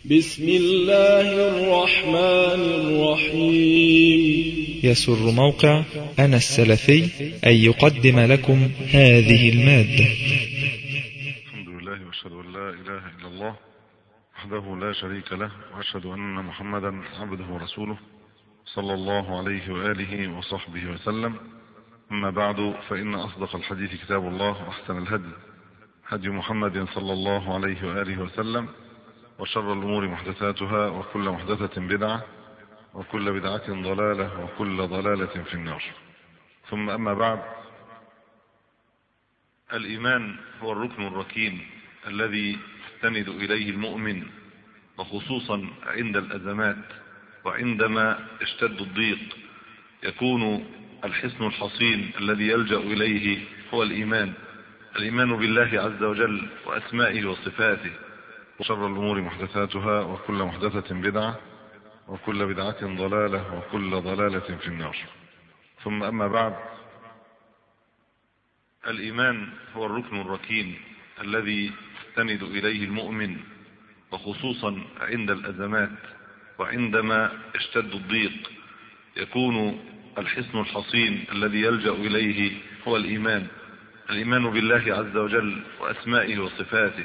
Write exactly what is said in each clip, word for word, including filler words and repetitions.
بسم الله الرحمن الرحيم. يسر موقع أنا السلفي أن يقدم لكم هذه المادة. الحمد لله وأشهد أن لا إله إلا الله وحده لا شريك له، وأشهد أن محمدا عبده ورسوله صلى الله عليه وآله وصحبه وسلم. أما بعد، فإن أصدق الحديث كتاب الله، وأحسن الهدي هدي محمد صلى الله عليه وآله وسلم، وشر الأمور محدثاتها، وكل محدثة بدعة، وكل بدعة ضلالة، وكل ضلالة في النار. ثم أما بعد، الإيمان هو الركن الركين الذي يستند إليه المؤمن، وخصوصا عند الأزمات وعندما اشتد الضيق يكون الحصن الحصين الذي يلجأ إليه هو الإيمان. الإيمان بالله عز وجل وأسمائه وصفاته. وشر الأمور محدثاتها، وكل محدثة بدعة، وكل بدعة ضلالة، وكل ضلالة في النار. ثم أما بعد، الإيمان هو الركن الركين الذي يستند إليه المؤمن، وخصوصا عند الأزمات وعندما اشتد الضيق يكون الحصن الحصين الذي يلجأ إليه هو الإيمان. الإيمان بالله عز وجل وأسمائه وصفاته،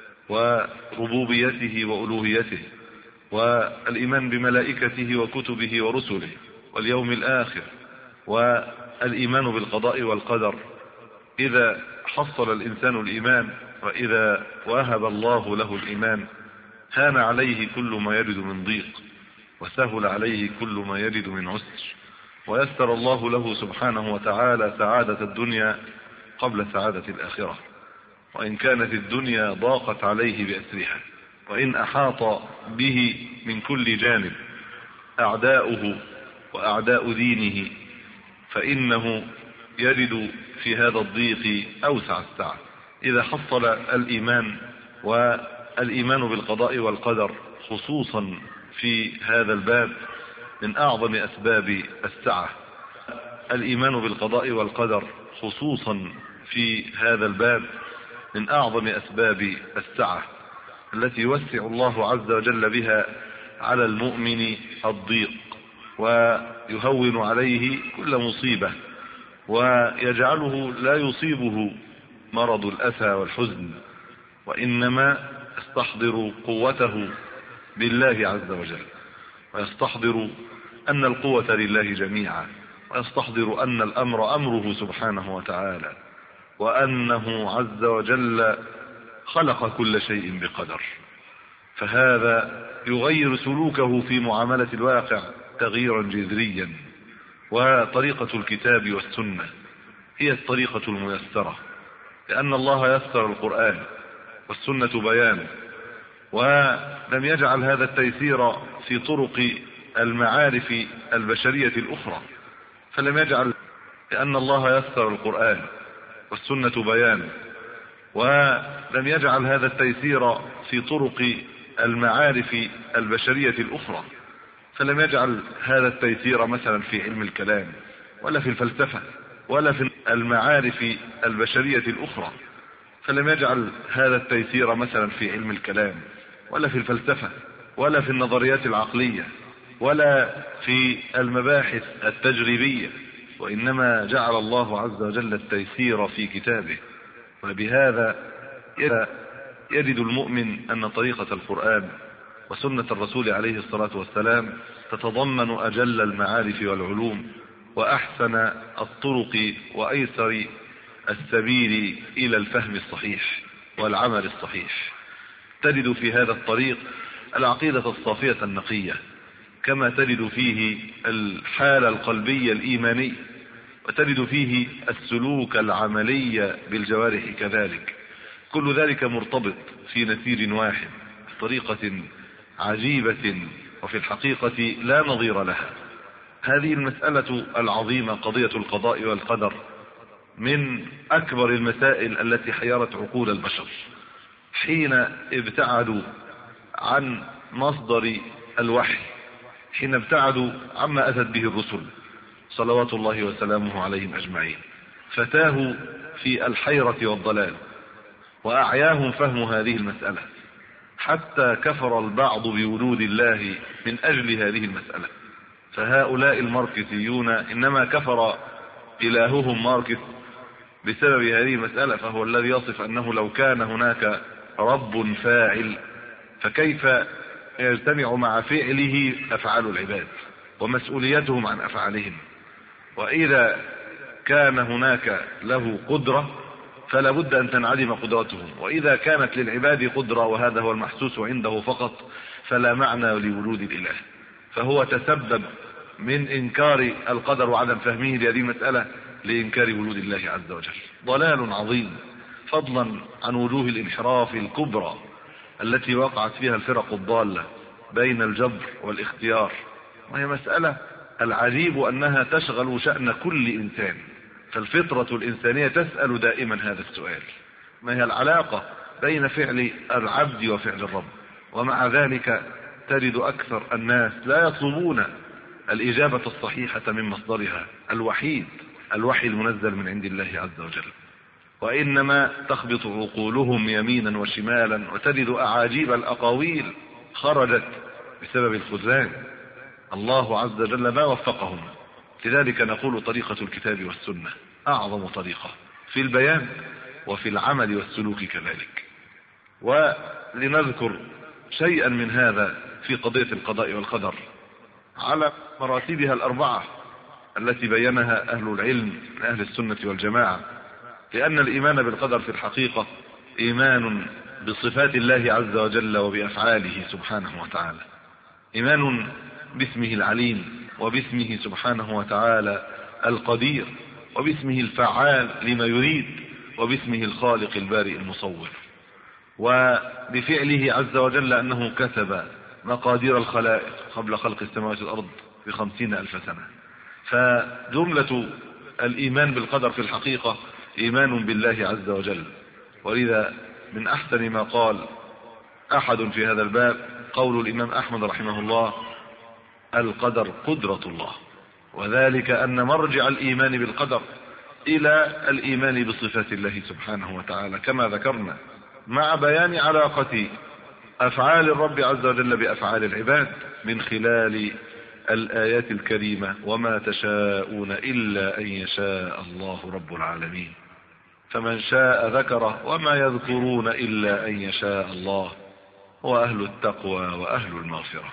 وربوبيته وألوهيته، والإيمان بملائكته وكتبه ورسله واليوم الآخر، والإيمان بالقضاء والقدر. إذا حصل الإنسان الإيمان، وإذا وهب الله له الإيمان، هان عليه كل ما يرد من ضيق، وسهل عليه كل ما يرد من عسر، ويسر الله له سبحانه وتعالى سعادة الدنيا قبل سعادة الآخرة. وإن كانت الدنيا ضاقت عليه بأسرها، وإن أحاط به من كل جانب أعداؤه وأعداء دينه، فإنه يجد في هذا الضيق أوسع السعة. إذا حصل الإيمان، والإيمان بالقضاء والقدر خصوصا في هذا الباب من أعظم أسباب السعة. الإيمان بالقضاء والقدر خصوصا في هذا الباب من أعظم أسباب السعة التي يوسع الله عز وجل بها على المؤمن الضيق، ويهون عليه كل مصيبة، ويجعله لا يصيبه مرض الأسى والحزن، وإنما يستحضر قوته بالله عز وجل، ويستحضر أن القوة لله جميعا، ويستحضر أن الأمر أمره سبحانه وتعالى، وأنه عز وجل خلق كل شيء بقدر. فهذا يغير سلوكه في معاملة الواقع تغييرا جذريا. وطريقة الكتاب والسنة هي الطريقة الميسرة، لأن الله يسر القرآن والسنة بيان، ولم يجعل هذا التيسير في طرق المعارف البشرية الأخرى، فلم يجعل لأن الله يسر القرآن والسنة بيان، ولم يجعل هذا التيسير في طرق المعارف البشرية الأخرى، فلم يجعل هذا التيسير مثلا في علم الكلام، ولا في الفلسفة، ولا في المعارف البشرية الأخرى، فلم يجعل هذا التيسير مثلا في علم الكلام، ولا في الفلسفة، ولا في النظريات العقلية، ولا في المباحث التجريبية، وإنما جعل الله عز وجل التيسير في كتابه. وبهذا يجد المؤمن أن طريقة القرآن وسنة الرسول عليه الصلاة والسلام تتضمن أجل المعارف والعلوم، وأحسن الطرق، وأيسر السبيل إلى الفهم الصحيح والعمل الصحيح. تجد في هذا الطريق العقيدة الصافية النقية، كما تجد فيه الحالة القلبية الإيمانية، وتجد فيه السلوك العملي بالجوارح كذلك. كل ذلك مرتبط في نسير واحد بطريقة عجيبة، وفي الحقيقة لا نظير لها. هذه المسألة العظيمة، قضية القضاء والقدر، من أكبر المسائل التي حيرت عقول البشر حين ابتعدوا عن مصدر الوحي، حين ابتعدوا عما أتت به الرسل صلوات الله وسلامه عليهم أجمعين، فتاهوا في الحيرة والضلال، وأعياهم فهم هذه المسألة، حتى كفر البعض بوجود الله من أجل هذه المسألة. فهؤلاء الماركسيون إنما كفر إلههم ماركس بسبب هذه المسألة، فهو الذي يصف أنه لو كان هناك رب فاعل فكيف يجتمع مع فعله أفعال العباد ومسؤوليتهم عن أفعالهم، وإذا كان هناك له قدرة فلا بد أن تنعدم قدرتهم، وإذا كانت للعباد قدرة وهذا هو المحسوس عنده فقط فلا معنى لوجود الإله. فهو تسبب من إنكار القدر وعدم فهمه لهذه المسألة لإنكار وجود الله عز وجل. ضلال عظيم، فضلا عن وجوه الانحراف الكبرى التي وقعت فيها الفرق الضالة بين الجبر والاختيار. وهي مسألة العجيب أنها تشغل شأن كل إنسان، فالفطرة الإنسانية تسأل دائما هذا السؤال: ما هي العلاقة بين فعل العبد وفعل الرب؟ ومع ذلك تجد أكثر الناس لا يطلبون الإجابة الصحيحة من مصدرها الوحيد، الوحي المنزل من عند الله عز وجل، وإنما تخبط عقولهم يمينا وشمالا، وتجد أعاجيب الأقاويل خرجت بسبب الخذلان. الله عز وجل ما وفقهم. لذلك نقول طريقة الكتاب والسنة أعظم طريقة في البيان وفي العمل والسلوك كذلك. ولنذكر شيئا من هذا في قضية القضاء والقدر على مراتبها الأربعة التي بينها أهل العلم من أهل السنة والجماعة، لأن الإيمان بالقدر في الحقيقة إيمان بصفات الله عز وجل وبأفعاله سبحانه وتعالى، إيمان باسمه العليم وباسمه سبحانه وتعالى القدير وباسمه الفعال لما يريد وباسمه الخالق البارئ المصور، وبفعله عز وجل أنه كتب مقادير الخلائق قبل خلق السماوات والأرض بخمسين ألف سنة. فجملة الإيمان بالقدر في الحقيقة إيمان بالله عز وجل. ولذا من أحسن ما قال أحد في هذا الباب قول الإمام أحمد رحمه الله: القدر قدرة الله، وذلك أن مرجع الإيمان بالقدر إلى الإيمان بصفات الله سبحانه وتعالى كما ذكرنا، مع بيان علاقة أفعال الرب عز وجل بأفعال العباد من خلال الآيات الكريمة: وما تشاءون إلا أن يشاء الله رب العالمين. فمن شاء ذكره وما يذكرون إلا أن يشاء الله، هو أهل التقوى وأهل المغفرة.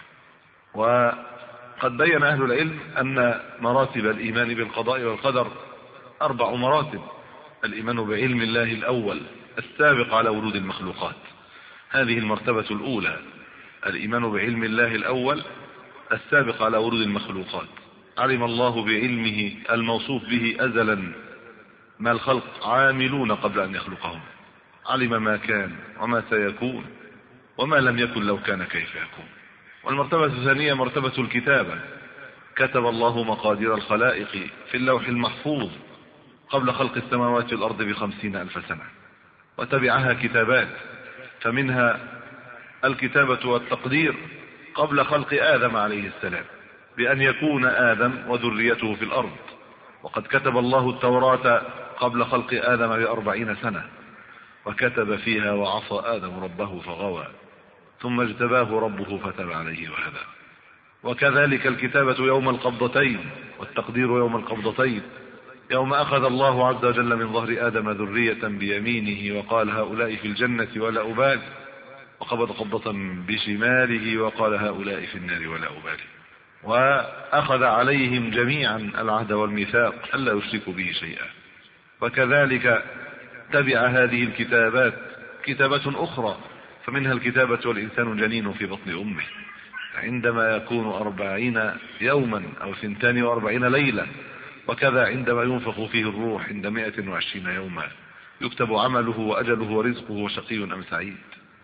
وقد بين أهل العلم أن مراتب الإيمان بالقضاء والقدر أربع مراتب: الإيمان بعلم الله الأول السابق على وجود المخلوقات، هذه المرتبة الأولى، الإيمان بعلم الله الأول السابق على ورود المخلوقات. علم الله بعلمه الموصوف به أزلا ما الخلق عاملون قبل أن يخلقهم، علم ما كان وما سيكون وما لم يكن لو كان كيف يكون. والمرتبة الثانية مرتبة الكتابة، كتب الله مقادير الخلائق في اللوح المحفوظ قبل خلق السماوات والأرض بخمسين ألف سنة، وتبعها كتابات، فمنها الكتابة والتقدير قبل خلق آدم عليه السلام بأن يكون آدم وذريته في الأرض، وقد كتب الله التوراة قبل خلق آدم بأربعين سنة، وكتب فيها: وعصى آدم ربه فغوى ثم اجتباه ربه فتاب عليه وهدى. وكذلك الكتابة يوم القبضتين والتقدير يوم القبضتين، يوم أخذ الله عز وجل من ظهر آدم ذرية بيمينه وقال: هؤلاء في الجنة ولا أبالي، وقبض قبضة بشماله وقال: هؤلاء في النار ولا أبالي. وأخذ عليهم جميعا العهد والميثاق ألا يشركوا به شيئا. وكذلك تبع هذه الكتابات كتابة أخرى، فمنها الكتابة والإنسان جنين في بطن أمه عندما يكون أربعين يوما أو ثنتان وأربعين ليلة، وكذا عندما ينفخ فيه الروح عند مئة وعشرين يوما يكتب عمله وأجله ورزقه وشقي أم سعيد.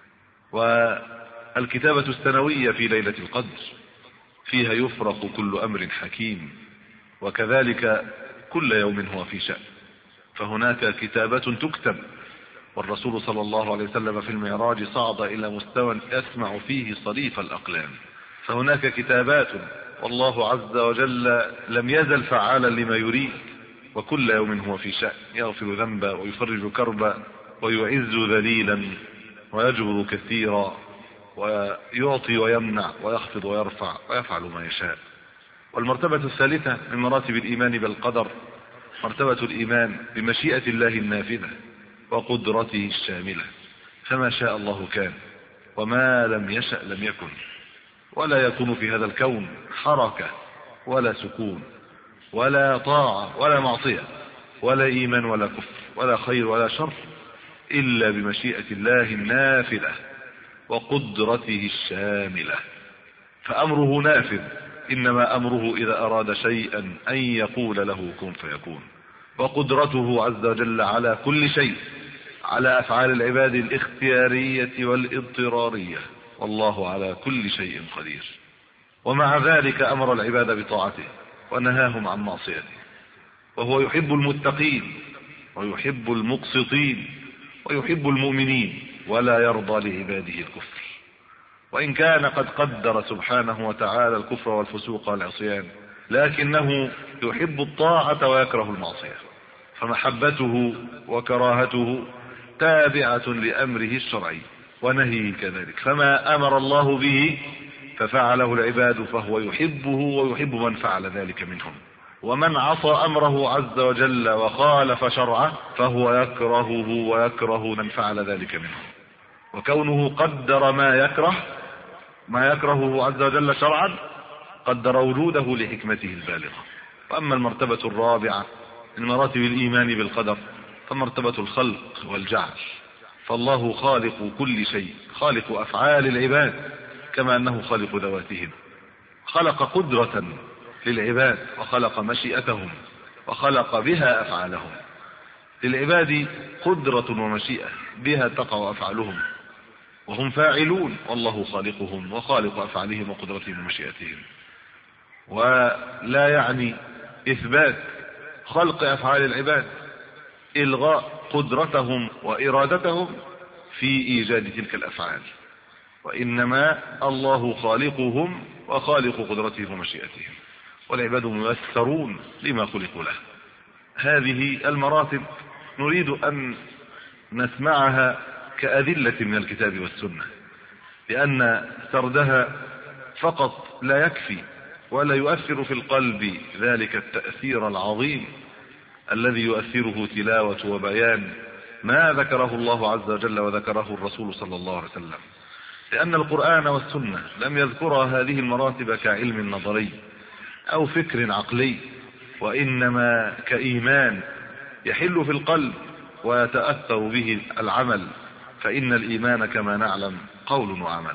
والكتابة السنوية في ليلة القدر فيها يفرق كل أمر حكيم، وكذلك كل يوم هو في شأن، فهناك كتابة تكتب. والرسول صلى الله عليه وسلم في المعراج صعد إلى مستوى يسمع فيه صريف الأقلام، فهناك كتابات، والله عز وجل لم يزل فعالا لما يريد، وكل يوم هو في شأن، يغفر ذنبا ويفرج كربا ويعز ذليلا ويجبر كثيرا ويعطي ويمنع ويخفض ويرفع ويفعل ما يشاء. والمرتبة الثالثة من مراتب الإيمان بالقدر مرتبة الإيمان بمشيئة الله النافذة وقدرته الشاملة، فما شاء الله كان وما لم يشأ لم يكن، ولا يكون في هذا الكون حركة ولا سكون ولا طاعة ولا معصية ولا إيمان ولا كفر ولا خير ولا شر إلا بمشيئة الله النافذة وقدرته الشاملة. فأمره نافذ، إنما أمره إذا أراد شيئا أن يقول له كن فيكون. وقدرته عز وجل على كل شيء، على أفعال العباد الاختيارية والاضطرارية، والله على كل شيء قدير. ومع ذلك أمر العباد بطاعته ونهاهم عن معصيته، وهو يحب المتقين ويحب المقسطين ويحب المؤمنين، ولا يرضى لعباده الكفر. وإن كان قد قدر سبحانه وتعالى الكفر والفسوق والعصيان، لكنه يحب الطاعة ويكره المعصية، فمحبته وكراهته تابعة لأمره الشرعي ونهيه كذلك. فما أمر الله به ففعله العباد فهو يحبه ويحب من فعل ذلك منهم، ومن عصى أمره عز وجل وخالف شرعه فهو يكرهه ويكره من فعل ذلك منهم. وكونه قدر ما يكره ما يكرهه عز وجل شرعا قدر وجوده لحكمته البالغة. وأما المرتبة الرابعة من مراتب الإيمان بالقدر فمرتبة الخلق والجعل، فالله خالق كل شيء، خالق أفعال العباد كما أنه خالق ذواتهم. خلق قدرة للعباد وخلق مشيئتهم وخلق بها أفعالهم. للعباد قدرة ومشيئة بها تقع أفعالهم وهم فاعلون، والله خالقهم وخالق أفعالهم وقدرتهم ومشيئتهم. ولا يعني إثبات خلق أفعال العباد إلغاء قدرتهم وإرادتهم في إيجاد تلك الأفعال، وإنما الله خالقهم وخالق قدرتهم ومشيئتهم، والعباد ميسرون لما خلقوا له. هذه المراتب نريد أن نسمعها كأدلة من الكتاب والسنة، لأن سردها فقط لا يكفي ولا يؤثر في القلب ذلك التأثير العظيم الذي يؤثره تلاوة وبيان ما ذكره الله عز وجل وذكره الرسول صلى الله عليه وسلم، لأن القرآن والسنة لم يذكرها هذه المراتب كعلم نظري أو فكر عقلي، وإنما كإيمان يحل في القلب ويتأثر به العمل، فإن الإيمان كما نعلم قول وعمل.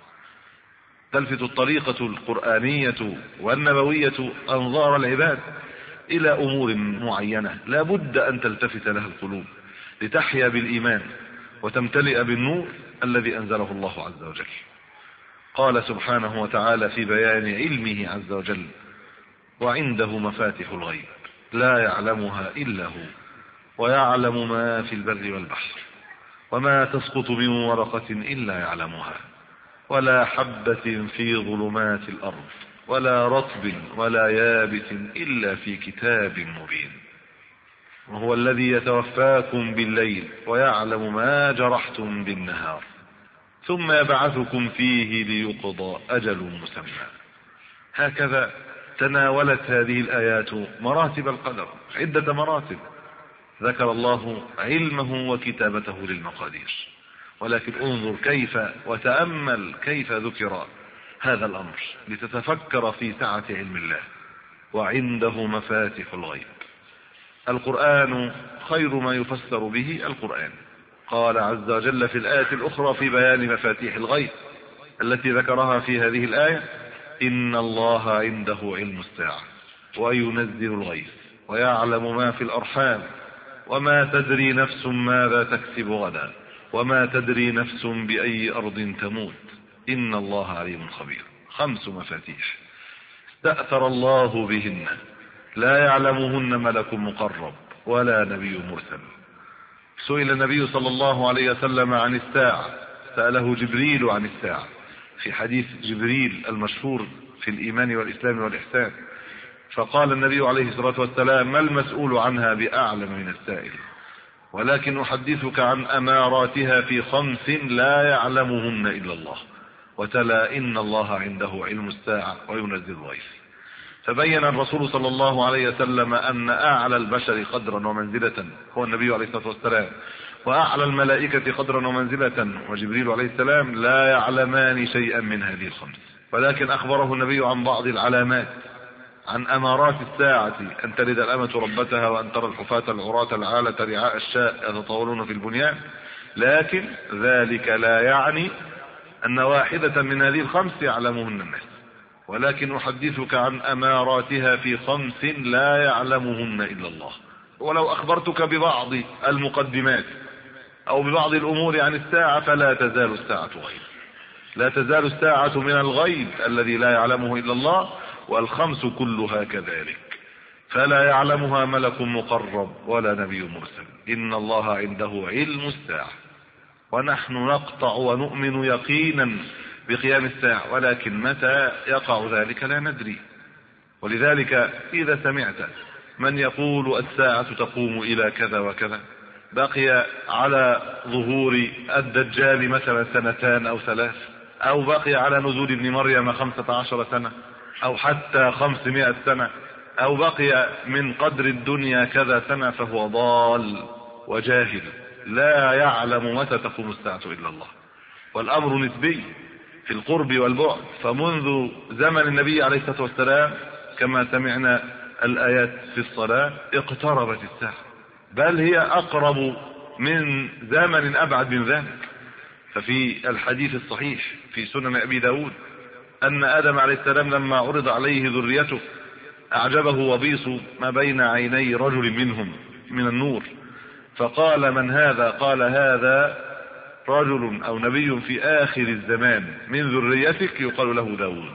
تلفت الطريقة القرآنية والنبوية أنظار العباد إلى أمور معينة لا بد أن تلتفت لها القلوب لتحيا بالإيمان وتمتلئ بالنور الذي أنزله الله عز وجل. قال سبحانه وتعالى في بيان علمه عز وجل: وعنده مفاتح الغيب لا يعلمها إلا هو ويعلم ما في البر والبحر وما تسقط من ورقة إلا يعلمها ولا حبة في ظلمات الأرض ولا رطب ولا يابس إلا في كتاب مبين. وهو الذي يتوفاكم بالليل ويعلم ما جرحتم بالنهار ثم يبعثكم فيه ليقضى أجل مسمى. هكذا تناولت هذه الآيات مراتب القدر، عدة مراتب ذكر الله علمه وكتابته للمقادير. ولكن انظر كيف وتأمل كيف ذكر هذا الأمر لتتفكر في سعة علم الله. وعنده مفاتح الغيب. القرآن خير ما يفسر به القرآن. قال عز وجل في الآية الأخرى في بيان مفاتيح الغيب التي ذكرها في هذه الآية: إن الله عنده علم الساعة وينزل الغيث ويعلم ما في الأرحام وما تدري نفس ماذا تكسب غدا وما تدري نفس بأي أرض تموت إن الله عليم خبير. خمس مفاتيح استأثر الله بهن لا يعلمهن ملك مقرب ولا نبي مرسل. سئل النبي صلى الله عليه وسلم عن الساعة، سأله جبريل عن الساعة في حديث جبريل المشهور في الإيمان والإسلام والإحسان، فقال النبي عليه الصلاة والسلام: ما المسؤول عنها بأعلم من السائل، ولكن أحدثك عن أماراتها في خمس لا يعلمهن إلا الله. وتلا إن الله عنده علم الساعة وينزل الغيث. فبين الرسول صلى الله عليه وسلم أن أعلى البشر قدرا ومنزلة هو النبي عليه الصلاة والسلام، وأعلى الملائكة قدرا ومنزلة وجبريل عليه السلام لا يعلمان شيئا من هذه الخمس، ولكن أخبره النبي عن بعض العلامات، عن أمارات الساعة: أن تلد الأمة ربتها، وأن ترى الحفاة العراة العالة رعاء الشاء يتطاولون في البنيان. لكن ذلك لا يعني أن واحدة من هذه الخمس يعلمهن الناس، ولكن أحدثك عن أماراتها في خمس لا يعلمهن إلا الله. ولو أخبرتك ببعض المقدمات أو ببعض الأمور عن الساعة فلا تزال الساعة غيب، لا تزال الساعة من الغيب الذي لا يعلمه إلا الله، والخمس كلها كذلك، فلا يعلمها ملك مقرب ولا نبي مرسل. إن الله عنده علم الساعة، ونحن نقطع ونؤمن يقينا بقيام الساعة، ولكن متى يقع ذلك لا ندري. ولذلك إذا سمعت من يقول الساعة تقوم إلى كذا وكذا، بقي على ظهور الدجال مثلا سنتان أو ثلاث، أو بقي على نزول ابن مريم خمسة عشر سنة، أو حتى خمسمائة سنة، أو بقي من قدر الدنيا كذا سنة، فهو ضال وجاهل لا يعلم متى تقوم الساعة إلا الله. والأمر نسبي في القرب والبعد، فمنذ زمن النبي عليه الصلاة والسلام كما سمعنا الآيات في الصلاة اقتربت الساعة، بل هي أقرب من زمن أبعد من ذلك. ففي الحديث الصحيح في سنن أبي داود أن آدم عليه السلام لما عرض عليه ذريته أعجبه وبيص ما بين عيني رجل منهم من النور، فقال: من هذا؟ قال: هذا رجل أو نبي في آخر الزمان من ذريتك يقال له داود.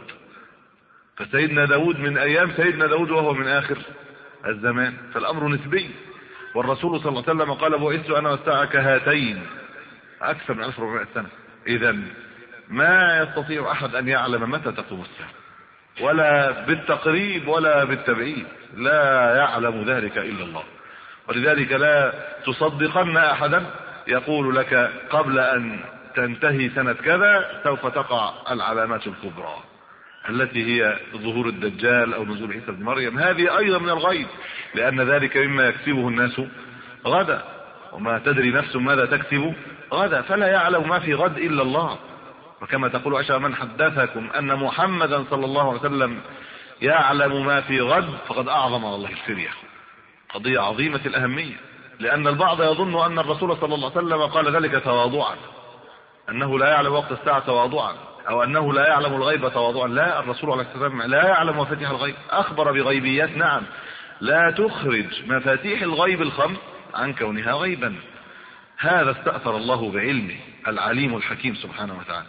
فسيدنا داود من أيام سيدنا داود وهو من آخر الزمان، فالأمر نسبي. والرسول صلى الله عليه وسلم قال: بعثت أنا والساعة كهاتين، أكثر من ألف وأربعمائة سنة. إذن ما يستطيع أحد أن يعلم متى تقوم الساعة، ولا بالتقريب ولا بالتبعيد، لا يعلم ذلك إلا الله. ولذلك لا تصدقن أحدا يقول لك قبل أن تنتهي سنة كذا سوف تقع العلامات الكبرى التي هي ظهور الدجال أو نزول عيسى بن مريم. هذه أيضا من الغيب، لأن ذلك مما يكسبه الناس غدا، وما تدري نفس ماذا تكسب غدا، فلا يعلم ما في غد إلا الله. وكما تقول عائشة: من حدثكم أن محمدا صلى الله عليه وسلم يعلم ما في غد فقد أعظم على الله الفرية. قضية عظيمة الأهمية، لأن البعض يظن أن الرسول صلى الله عليه وسلم قال ذلك تواضعا، أنه لا يعلم وقت الساعة تواضعا، أو أنه لا يعلم الغيب تواضعا. لا، الرسول عليه الصلاة والسلام لا يعلم مفاتيح الغيب، أخبر بغيبيات نعم لا تخرج مفاتيح الغيب الخمس عن كونها غيبا. هذا استأثر الله بعلمه العليم الحكيم سبحانه وتعالى.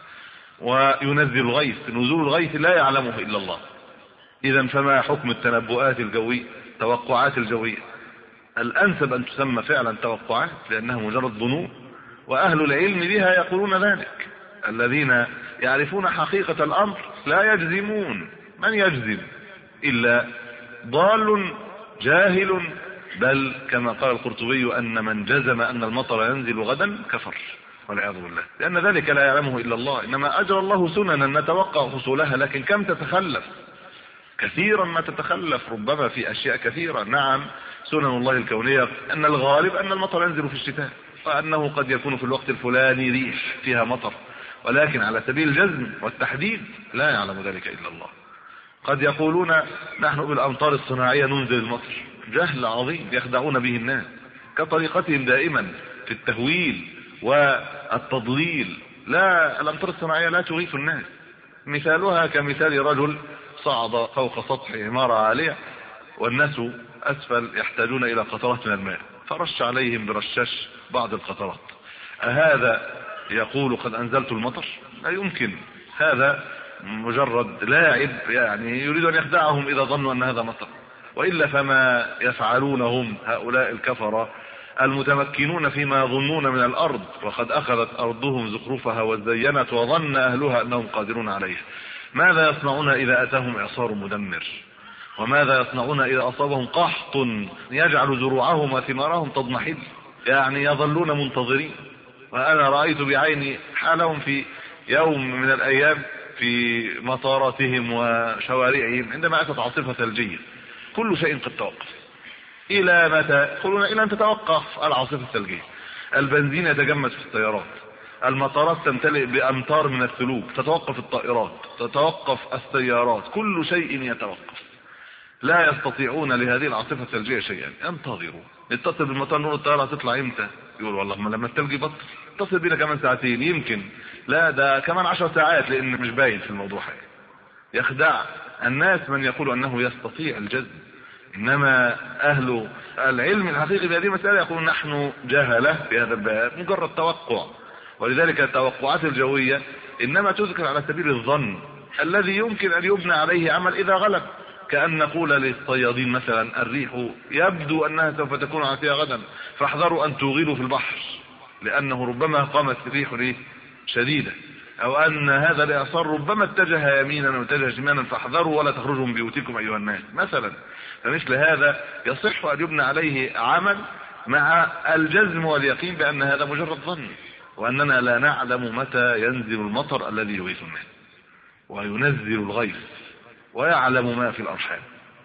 وينزل الغيث، نزول الغيث لا يعلمه إلا الله. إذن فما حكم التنبؤات الجوية، توقعات الجوية؟ الأنسب أن تسمى فعلا توقعات، لأنها مجرد ظنون، وأهل العلم بها يقولون ذلك. الذين يعرفون حقيقة الأمر لا يجزمون. من يجزم إلا ضال جاهل، بل كما قال القرطبي: أن من جزم أن المطر ينزل غدا كفر والعياذ بالله، لأن ذلك لا يعلمه إلا الله. إنما أجرى الله سننا نتوقع حصولها، لكن كم تتخلف؟ كثيرا ما تتخلف، ربما في أشياء كثيرة. نعم سنن الله الكونية أن الغالب أن المطر ينزل في الشتاء، وأنه قد يكون في الوقت الفلاني ريح فيها مطر، ولكن على سبيل الجزم والتحديد لا يعلم ذلك إلا الله. قد يقولون نحن بالأمطار الصناعية ننزل المطر، جهل عظيم يخدعون به الناس كطريقتهم دائما في التهويل والتضليل. لا، الأمطار الصناعية لا تغيث الناس. مثالها كمثال رجل صعد فوق سطح عمارة عالية والناس أسفل يحتاجون إلى قطرات من الماء، فرش عليهم برشاش بعض القطرات. أهذا يقول قد أنزلت المطر؟ لا يمكن، هذا مجرد لاعب يعني يريد أن يخدعهم إذا ظنوا أن هذا مطر. وإلا فما يفعلونهم هؤلاء الكفرة المتمكنون فيما يظنون من الأرض، وقد أخذت أرضهم زخرفها وزينت وظن أهلها أنهم قادرون عليها. ماذا يصنعون إذا أتاهم إعصار مدمر؟ وماذا يصنعون إذا أصابهم قحط يجعل زروعهم وثمارهم تضمحل؟ يعني يظلون منتظرين. وأنا رأيت بعيني حالهم في يوم من الايام في مطاراتهم وشوارعهم عندما اتت عاصفة ثلجية كل شيء قد توقف. الى متى؟ يقولون الى ان تتوقف العاصفة الثلجية. البنزين يتجمد في السيارات، المطارات تمتلئ بامتار من الثلوج، تتوقف الطائرات، تتوقف السيارات، كل شيء يتوقف. لا يستطيعون لهذه العاصفة الثلجية شيئا. انتظروا، اتصل بالمطار نقول الطيارة هتطلع امتى؟ يقول والله ما لما الثلج يبطل. اتصل بينا كمان ساعتين يمكن، لا ده كمان عشر ساعات لان مش باين في الموضوع حاجة. يخدع الناس من يقول انه يستطيع الجذب، انما اهل العلم الحقيقي بهذه المسألة يقولون نحن جهلة في هذا الباب، مجرد توقع. ولذلك التوقعات الجوية انما تذكر على سبيل الظن الذي يمكن ان يبنى عليه عمل اذا غلب، كأن نقول للصيادين مثلا الريح يبدو انها سوف تكون عاتية غدا فاحذروا ان توغلوا في البحر لانه ربما قامت ريح ريح شديدة، او ان هذا الاعصار ربما اتجه يمينا واتجه شمالا فاحذروا ولا تخرجوا من بيوتكم ايها الناس مثلا. فمثل هذا يصح ان يبنى عليه عمل مع الجزم واليقين بان هذا مجرد ظن، واننا لا نعلم متى ينزل المطر الذي يغيث الناس وينزل الغيث، ويعلم ما في الارحام،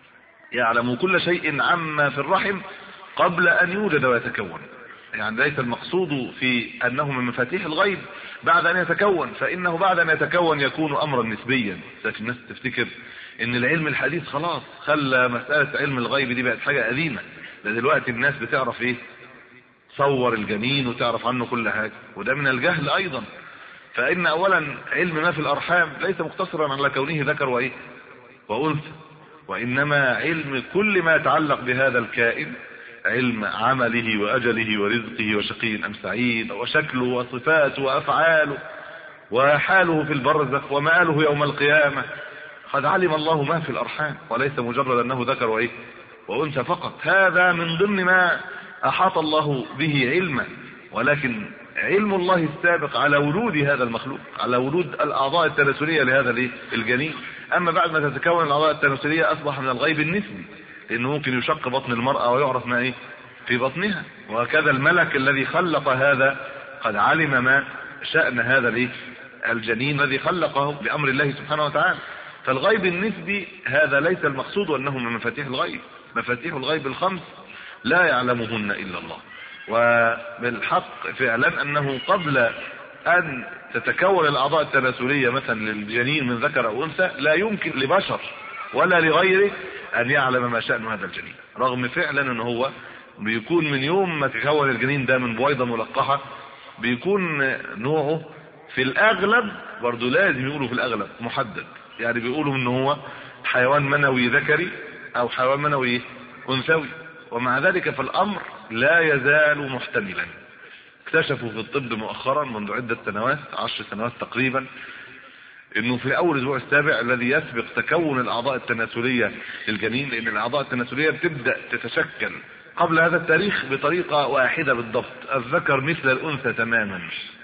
يعلم كل شيء عما في الرحم قبل ان يوجد ويتكون. يعني ليس المقصود في انه من مفاتيح الغيب بعد ان يتكون، فانه بعد ان يتكون يكون امرا نسبيا. لكن الناس تفتكر ان العلم الحديث خلاص خلى مسألة علم الغيب دي بقت حاجة قديمة، ده دلوقتي الناس بتعرف ايه؟ صور الجنين وتعرف عنه كل حاجة، وده من الجهل ايضا. فان اولا علم ما في الارحام ليس مقتصرا على كونه ذكر وايه وانثى، وانما علم كل ما يتعلق بهذا الكائن، علم عمله واجله ورزقه وشقي ام سعيد وشكله وصفاته وافعاله وحاله في البرزخ ومآله يوم القيامة. قد علم الله ما في الارحام، وليس مجرد انه ذكر وايه وانثى فقط. هذا من ضمن ما احاط الله به علما، ولكن علم الله السابق على ولود هذا المخلوق، على ولود الاعضاء التناسلية لهذا الجنين. اما بعد ما تتكون الاعضاء التناسلية اصبح من الغيب النسبي، لانه ممكن يشق بطن المرأة ويعرف ما ايه في بطنها. وكذا الملك الذي خلق هذا قد علم ما شأن هذا الايه الجنين الذي خلقه بامر الله سبحانه وتعالى. فالغيب النسبي هذا ليس المقصود انه من مفاتيح الغيب. مفاتيح الغيب الخمس لا يعلمهن الا الله. وبالحق فعلا انه قبل ان تتكون الاعضاء التناسلية مثلا للجنين من ذكر او انثى لا يمكن لبشر ولا لغيره ان يعلم ما شأن هذا الجنين، رغم فعلا ان هو بيكون من يوم ما تكون الجنين ده من بويضة ملقحة بيكون نوعه في الاغلب برضو لازم يقولوا في الاغلب محدد. يعني بيقولوا ان هو حيوان منوي ذكري او حيوان منوي انثوي، ومع ذلك فالامر لا يزال محتملا. اكتشفوا في الطب مؤخرا منذ عدة سنوات عشر سنوات تقريبا انه في اول اسبوع السابع الذي يسبق تكون الاعضاء التناسلية للجنين، لان الاعضاء التناسلية بتبدأ تتشكل قبل هذا التاريخ بطريقة واحدة بالضبط، الذكر مثل الانثى تماما،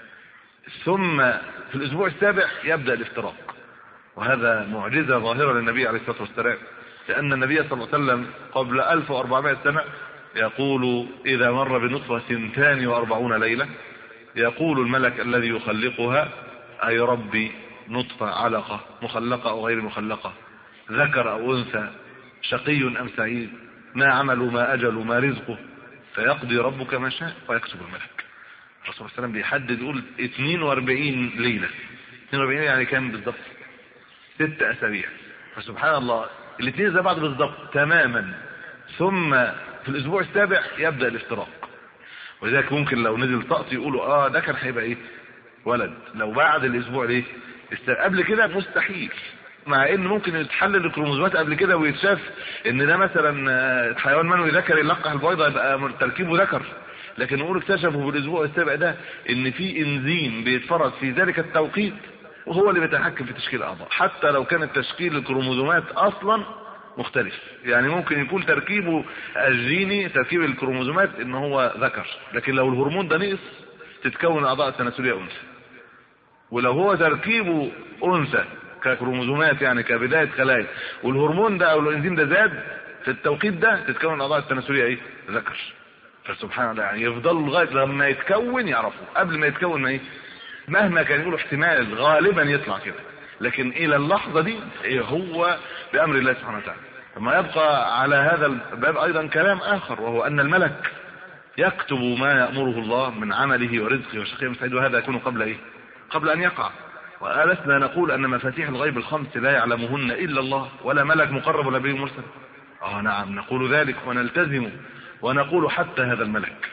ثم في الاسبوع السابع يبدأ الافتراق. وهذا معجزة ظاهرة للنبي عليه الصلاة والسلام، لان النبي صلى الله عليه وسلم قبل ألف وأربعمائة سنة يقول اذا مر بنطفة ثنتان واربعون ليلة يقول الملك الذي يخلقها اي ربي نطفة علقة مخلقة او غير مخلقة، ذكر او انثى، شقي ام سعيد، ما عملوا ما اجلوا ما رزقه، فيقضي ربك ما شاء ويكتب الملك. الرسول صلى الله عليه وسلم بيحدد يقول اثنين واربعين ليلة، اثنين واربعين يعني كام بالضبط؟ ست اسابيع. فسبحان الله الاثنين زي بعض بالضبط تماما. ثم في الاسبوع السابع يبدأ الافتراق، ولذلك ممكن لو نزل طقس يقولوا اه ده كان هيبقى ايه ولد لو بعد الاسبوع ليه قبل كده مستحيل، مع ان ممكن يتحلل الكروموزومات قبل كده ويتشاف ان ده مثلا حيوان منوي ذكري يلقح البيضة يبقى تركيبه ذكر. لكن نقول اكتشفوا في الاسبوع السابع ده ان في انزيم بيتفرز في ذلك التوقيت وهو اللي بيتحكم في تشكيل الاعضاء، حتى لو كان تشكيل الكروموزومات اصلا مختلف. يعني ممكن يكون تركيبه الجيني تركيب الكروموزومات ان هو ذكر، لكن لو الهرمون ده نقص تتكون الاعضاء التناسلية انثى. ولو هو تركيبه انثى ككروموزومات يعني كبداية خلايا والهرمون ده او الانزيم ده زاد في التوقيت ده تتكون الاعضاء التناسلية ايه ذكر. فسبحان الله يعني يفضلوا لغاية لما يتكون يعرفوا، قبل ما يتكون ما ايه مهما كان يقولوا احتمال غالبا يطلع كده، لكن الى اللحظة دي هو بامر الله سبحانه وتعالى. ثم يبقى على هذا الباب ايضا كلام اخر، وهو ان الملك يكتب ما يأمره الله من عمله ورزقه وشقيه وسعيد، وهذا يكون قبل ايه؟ قبل ان يقع. وألسنا نقول ان مفاتيح الغيب الخمس لا يعلمهن الا الله، ولا ملك مقرب ولا نبي مرسل؟ اه نعم نقول ذلك ونلتزم ونقول حتى هذا الملك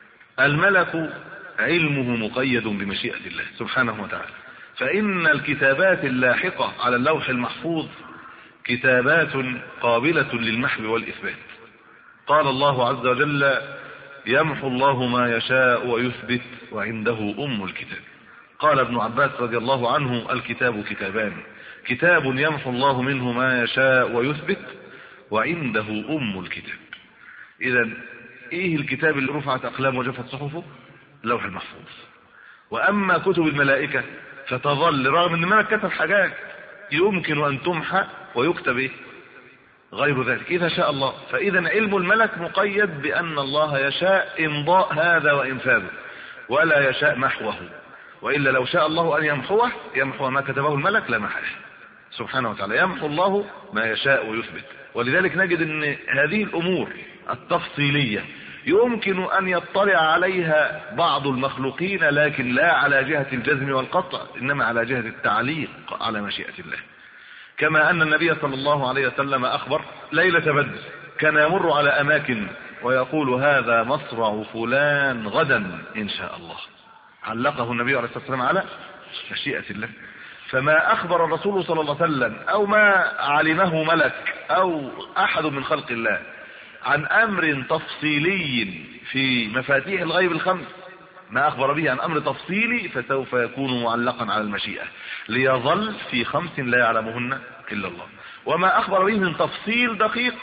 الملك علمه مقيد بمشيئة الله سبحانه وتعالى، فإن الكتابات اللاحقة على اللوح المحفوظ كتابات قابلة للمحو والإثبات. قال الله عز وجل: يمحو الله ما يشاء ويثبت وعنده أم الكتاب. قال ابن عباس رضي الله عنه: الكتاب كتابان، كتاب يمحو الله منه ما يشاء ويثبت وعنده أم الكتاب. إذا إيه الكتاب اللي رفعت أقلام وجفت صحفه؟ اللوح المحفوظ. وأما كتب الملائكة فتظل رغم أن الملك كتب حاجات يمكن أن تمحى ويكتب إيه؟ غير ذلك إذا شاء الله. فإذا علم الملك مقيد بأن الله يشاء إمضاء هذا وإنفاذه ولا يشاء محوه، وإلا لو شاء الله أن يمحوه يمحو ما كتبه الملك لمحاه سبحانه وتعالى. يمحو الله ما يشاء ويثبت. ولذلك نجد أن هذه الأمور التفصيلية يمكن أن يطلع عليها بعض المخلوقين، لكن لا على جهة الجزم والقطع، إنما على جهة التعليق على مشيئة الله. كما أن النبي صلى الله عليه وسلم أخبر ليلة بدر كان يمر على أماكن ويقول: هذا مصرع فلان غدا إن شاء الله. علقه النبي عليه الصلاة والسلام على مشيئة الله. فما أخبر الرسول صلى الله عليه وسلم أو ما علمه ملك أو أحد من خلق الله عن أمر تفصيلي في مفاتيح الغيب الخمس، ما أخبر به عن أمر تفصيلي فسوف يكون معلقا على المشيئة، ليظل في خمس لا يعلمهن إلا الله. وما أخبر به من تفصيل دقيق،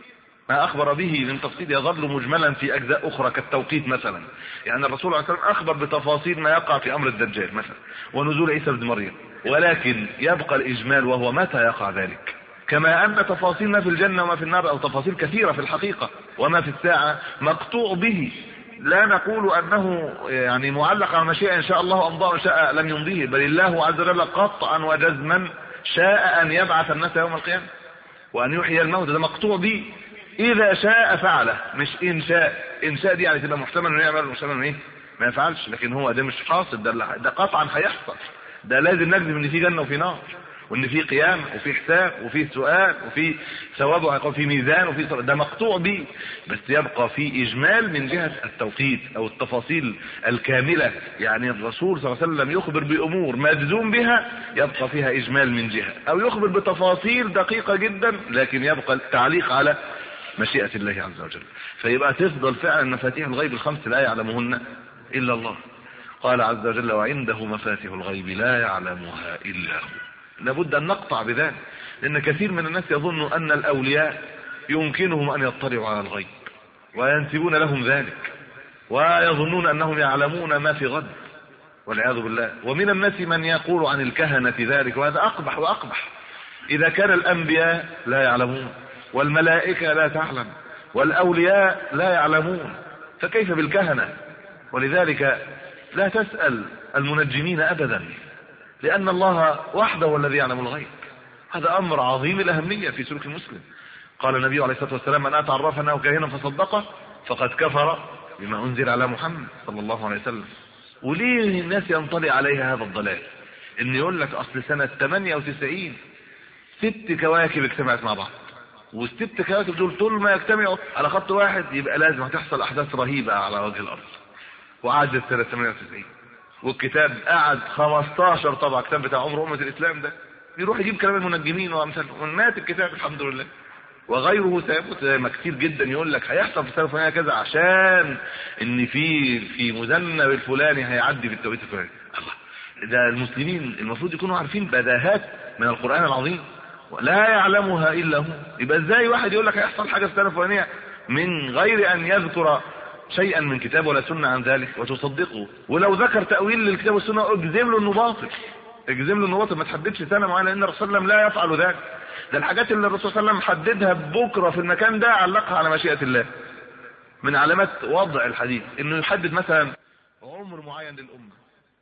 ما أخبر به من تفصيل يظل مجملا في أجزاء أخرى كالتوقيت مثلا. يعني الرسول عليه الصلاة والسلام أخبر بتفاصيل ما يقع في أمر الدجال مثلا ونزول عيسى بن مريم، ولكن يبقى الإجمال وهو متى يقع ذلك. كما أن تفاصيل ما في الجنة وما في النار أو تفاصيل كثيرة في الحقيقة وما في الساعة مقطوع به، لا نقول أنه يعني معلق على مشيئة إن شاء الله أمضاء شاء لم يمضيه، بل الله عز وجل قطعا وجزما شاء أن يبعث الناس يوم القيامة وأن يحيي الموت، ده مقطوع به. إذا شاء فعله، مش إن شاء. إن شاء دي يعني تبقى محتمل إنه يعمل محتمل إنه إيه ما يفعلش، لكن هو ده مش حاصل، ده ده قطعا هيحصل. ده لازم نجزم إن في جنة وفي نار، وإن في قيام وفي حساب وفي سؤال وفي ثواب وعقاب، في ميزان وفي صلاة، ده مقطوع به. بس يبقى في إجمال من جهة التوقيت أو التفاصيل الكاملة. يعني الرسول صلى الله عليه وسلم يخبر بأمور مجزوم بها يبقى فيها إجمال من جهة، أو يخبر بتفاصيل دقيقة جدا لكن يبقى التعليق على مشيئة الله عز وجل. فيبقى تفضل فعلا مفاتيح الغيب الخمس لا يعلمهن إلا الله. قال عز وجل: وعنده مفاتيح الغيب لا يعلمها إلا هو. لابد أن نقطع بذلك، لأن كثير من الناس يظن أن الأولياء يمكنهم أن يطلعوا على الغيب وينسبون لهم ذلك ويظنون أنهم يعلمون ما في غد والعياذ بالله. ومن الناس من يقول عن الكهنة ذلك، وهذا أقبح وأقبح. إذا كان الأنبياء لا يعلمون والملائكة لا تعلم والأولياء لا يعلمون، فكيف بالكهنة؟ ولذلك لا تسأل المنجمين أبدا، لأن الله وحده الذي يعلم الغيب. هذا أمر عظيم الأهمية في سلوك المسلم. قال النبي عليه الصلاة والسلام: من أتى عرفا أنه كاهنا فصدقه فقد كفر بما أنزل على محمد صلى الله عليه وسلم. وليه الناس ينطلي عليها هذا الضلال؟ إن يقول لك أصل سنة ثمانية وتسعين ست كواكب اجتمعت مع بعض، والست كواكب دول طول ما يجتمعوا على خط واحد يبقى لازم هتحصل أحداث رهيبة على وجه الأرض. وقعدت سنة ثمانية وتسعين والكتاب قعد خمستاشر طبعا، كتاب بتاع عمر أمة الإسلام ده يروح يجيب كلام المنجمين وامثالهم، ومات الكتاب الحمد لله. وغيره ثابت زي ما كتير جدا يقول لك هيحصل في السنه الفلانيه كذا عشان ان في في مذنب الفلاني هيعدي في التوقيت الفلاني. الله، ده المسلمين المفروض يكونوا عارفين بداهات من القرآن العظيم ولا يعلمها الا هو. يبقى ازاي واحد يقول لك هيحصل حاجه في السنه الفلانيه من غير ان يذكر شيئا من كتاب ولا سنه عن ذلك وتصدقه؟ ولو ذكر تاويل للكتاب والسنه اجزم له انه باطل، اجزم له انه باطل، ما تحددش سنه معينه، لان الرسول صلى الله عليه وسلم لا يفعل ذلك. ده الحاجات اللي الرسول صلى الله عليه وسلم حددها بكره في المكان ده علقها على مشيئه الله. من علامات وضع الحديث انه يحدد مثلا عمر معين للامه،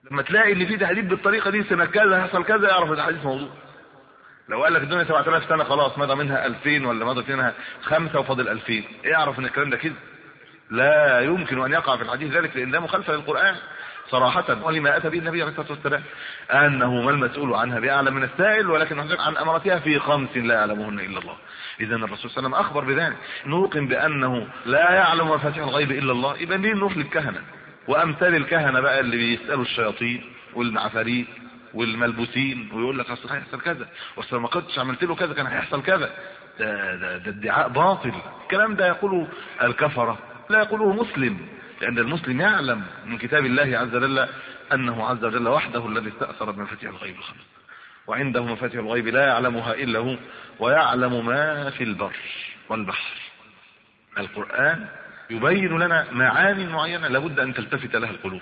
لما تلاقي ان في تهديد بالطريقه دي سنه كذا هيحصل كذا، يعرف ان الحديث موضوع. لو قال لك الدنيا سبعة آلاف سنه خلاص مضى منها ألفين ولا مضى منها خمسة وفاضل ألفين، يعرف ان الكلام ده كذب. لا يمكن ان يقع في الحديث ذلك، لان ده مخالفه للقران صراحه، ولما اتى به النبي عليه الصلاه والسلام انه ما المسؤول عنها باعلم من السائل، ولكن عن امرتها في خمس لا يعلمهن الا الله. اذا الرسول صلى الله عليه وسلم اخبر بذلك. نوقن بانه لا يعلم مفاتيح الغيب الا الله، يبقى ليه نروح للكهنه وامثال الكهنه بقى اللي بيسالوا الشياطين والعفاريت والملبوسين ويقول لك اصل هيحصل كذا، واصل ما كنتش عملت له كذا كان هيحصل كذا. ده ده, ده ادعاء باطل. الكلام ده يقوله الكفره، لا يقوله مسلم، لأن المسلم يعلم من كتاب الله عز وجل أنه عز وجل وحده الذي استأثر بمفاتيح الغيب الخمس، وعنده مفاتيح الغيب لا يعلمها إلا هو، ويعلم ما في البر والبحر. القرآن يبين لنا معاني معينة لابد أن تلتفت لها القلوب،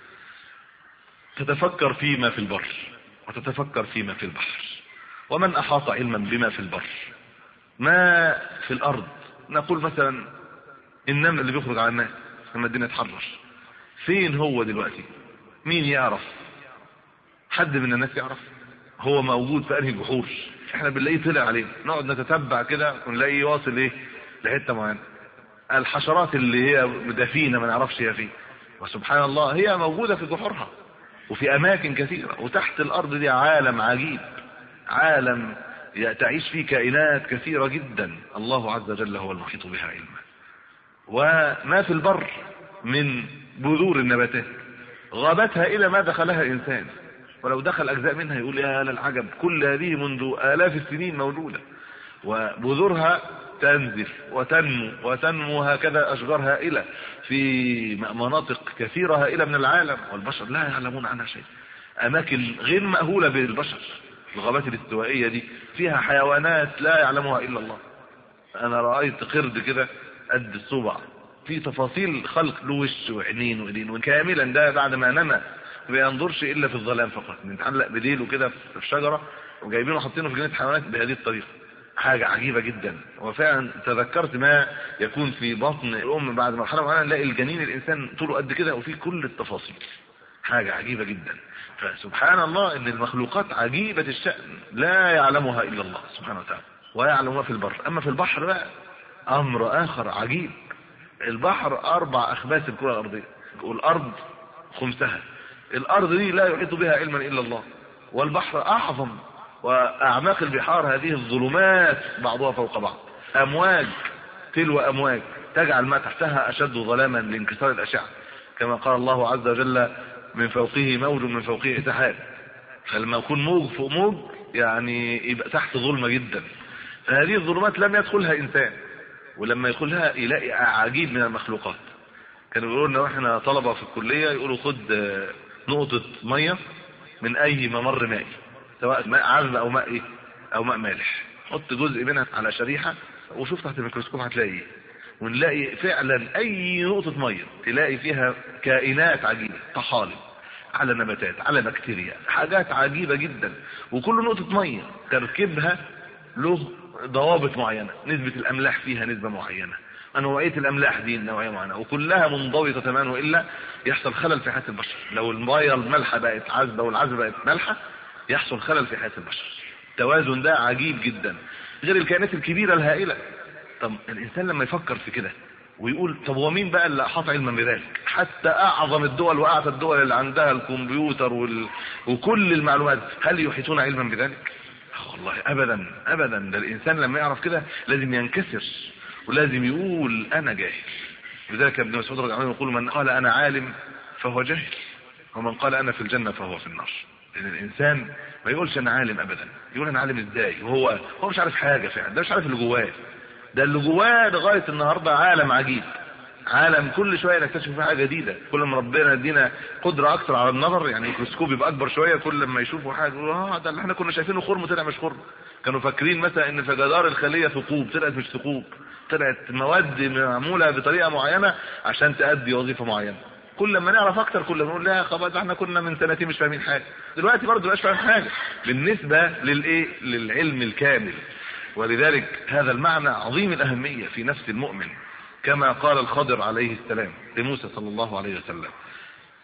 تتفكر فيما في البر وتتفكر فيما في البحر. ومن أحاط علما بما في البر ما في الأرض، نقول مثلا النمل اللي بيخرج على الناس لما الدنيا تحرر، فين هو دلوقتي؟ مين يعرف؟ حد من الناس يعرف هو موجود في انهي جحور؟ احنا بنلاقيه طلع عليه، نقعد نتتبع كده ونلاقيه واصل ايه لحته معينه. الحشرات اللي هي دفينه ما نعرفش هي فين، وسبحان الله هي موجوده في جحورها وفي اماكن كثيره. وتحت الارض دي عالم عجيب، عالم تعيش فيه كائنات كثيره جدا، الله عز وجل هو المحيط بها علما. وما في البر من بذور النباتات غابتها الى ما دخلها الانسان، ولو دخل اجزاء منها يقول يا للعجب، كل هذه منذ الاف السنين موجوده، وبذورها تنزل وتنمو وتنمو هكذا اشجار هائله في مناطق كثيره هائله من العالم، والبشر لا يعلمون عنها شيء. اماكن غير مأهوله بالبشر، الغابات الاستوائيه دي فيها حيوانات لا يعلمها الا الله. انا رايت قرد كده قد الصبع، في تفاصيل خلق له وش وعينين وايدين وكاملا، ده بعد ما نمى ما بينظرش الا في الظلام فقط، متعلق بديله كده في شجره وجايبينه حاطينه في جنينه حيوانات بهذه الطريقه. حاجه عجيبه جدا. وفعلا تذكرت ما يكون في بطن الام بعد مرحله معينه، نلاقي الجنين الانسان طوله قد كده وفيه كل التفاصيل، حاجه عجيبه جدا. فسبحان الله ان المخلوقات عجيبه الشأن لا يعلمها الا الله سبحانه وتعالى، ويعلم ما في البر. اما في البحر بقى امر اخر عجيب. البحر اربع اخماس الكره الارضيه، والارض خمسها. الارض دي لا يحيط بها علما الا الله، والبحر اعظم، واعماق البحار هذه الظلمات بعضها فوق بعض، امواج تلو امواج تجعل ما تحتها اشد ظلاما لانكسار الاشعه، كما قال الله عز وجل من فوقه موج من فوقه سحاب. فلما يكون موج فوق موج يعني يبقى تحت ظلمه جدا. فهذه الظلمات لم يدخلها انسان، ولما يدخلها يلاقي عجيب من المخلوقات. كانوا يقولوا لنا واحنا طلبه في الكليه، يقولوا خد نقطه ميه من اي ممر مائي، سواء ماء عذب او ماء ايه او ماء مالح، حط جزء منها على شريحه وشوف تحت الميكروسكوب هتلاقي ايه. ونلاقي فعلا اي نقطه ميه تلاقي فيها كائنات عجيبه، طحالب على نباتات على بكتيريا، حاجات عجيبه جدا. وكل نقطه ميه تركيبها له ضوابط معينه، نسبه الاملاح فيها نسبه معينه، نوعيه الاملاح دي نوعيه معينه، وكلها منضبطه تماما، والا يحصل خلل في حياه البشر. لو الميه المالحه بقت عذبه والعذبه بقت مالحه يحصل خلل في حياه البشر. التوازن ده عجيب جدا، غير الكائنات الكبيره الهائله. طب الانسان لما يفكر في كده ويقول طب ومين بقى اللي احاط علما بذلك؟ حتى اعظم الدول واعتى الدول اللي عندها الكمبيوتر وال... وكل المعلومات، هل يحيطون علما بذلك؟ والله ابدا ابدا. ده الانسان لما يعرف كده لازم ينكسر ولازم يقول انا جاهل. لذلك ابن مسعود رضي الله عنه يقول من قال انا عالم فهو جاهل، ومن قال انا في الجنه فهو في النار. لان الانسان ما يقولش انا عالم ابدا، يقول انا عالم ازاي وهو هو مش عارف حاجه فعلا، ده مش عارف اللي جواه. ده اللي جواه لغايه النهارده عالم عجيب، عالم كل شويه نكتشف فيه حاجه جديده. كل ما ربنا يدينا قدره اكثر على النظر، يعني الميكروسكوب يبقى اكبر شويه، كل ما يشوفوا حاجه يقولوا اه ده اللي احنا كنا شايفينه خرم طلع مش خرم. كانوا فاكرين مثلا ان في جدار الخليه ثقوب، طلعت مش ثقوب، طلعت مواد معموله بطريقه معينه عشان تؤدي وظيفه معينه. كل ما نعرف اكتر كل ما نقول لا خلاص احنا كنا من سنتين مش فاهمين حاجه، دلوقتي برضه مش فاهم حاجه بالنسبه للايه للعلم الكامل. ولذلك هذا المعنى عظيم الاهميه في نفس المؤمن، كما قال الخضر عليه السلام لموسى صلى الله عليه وسلم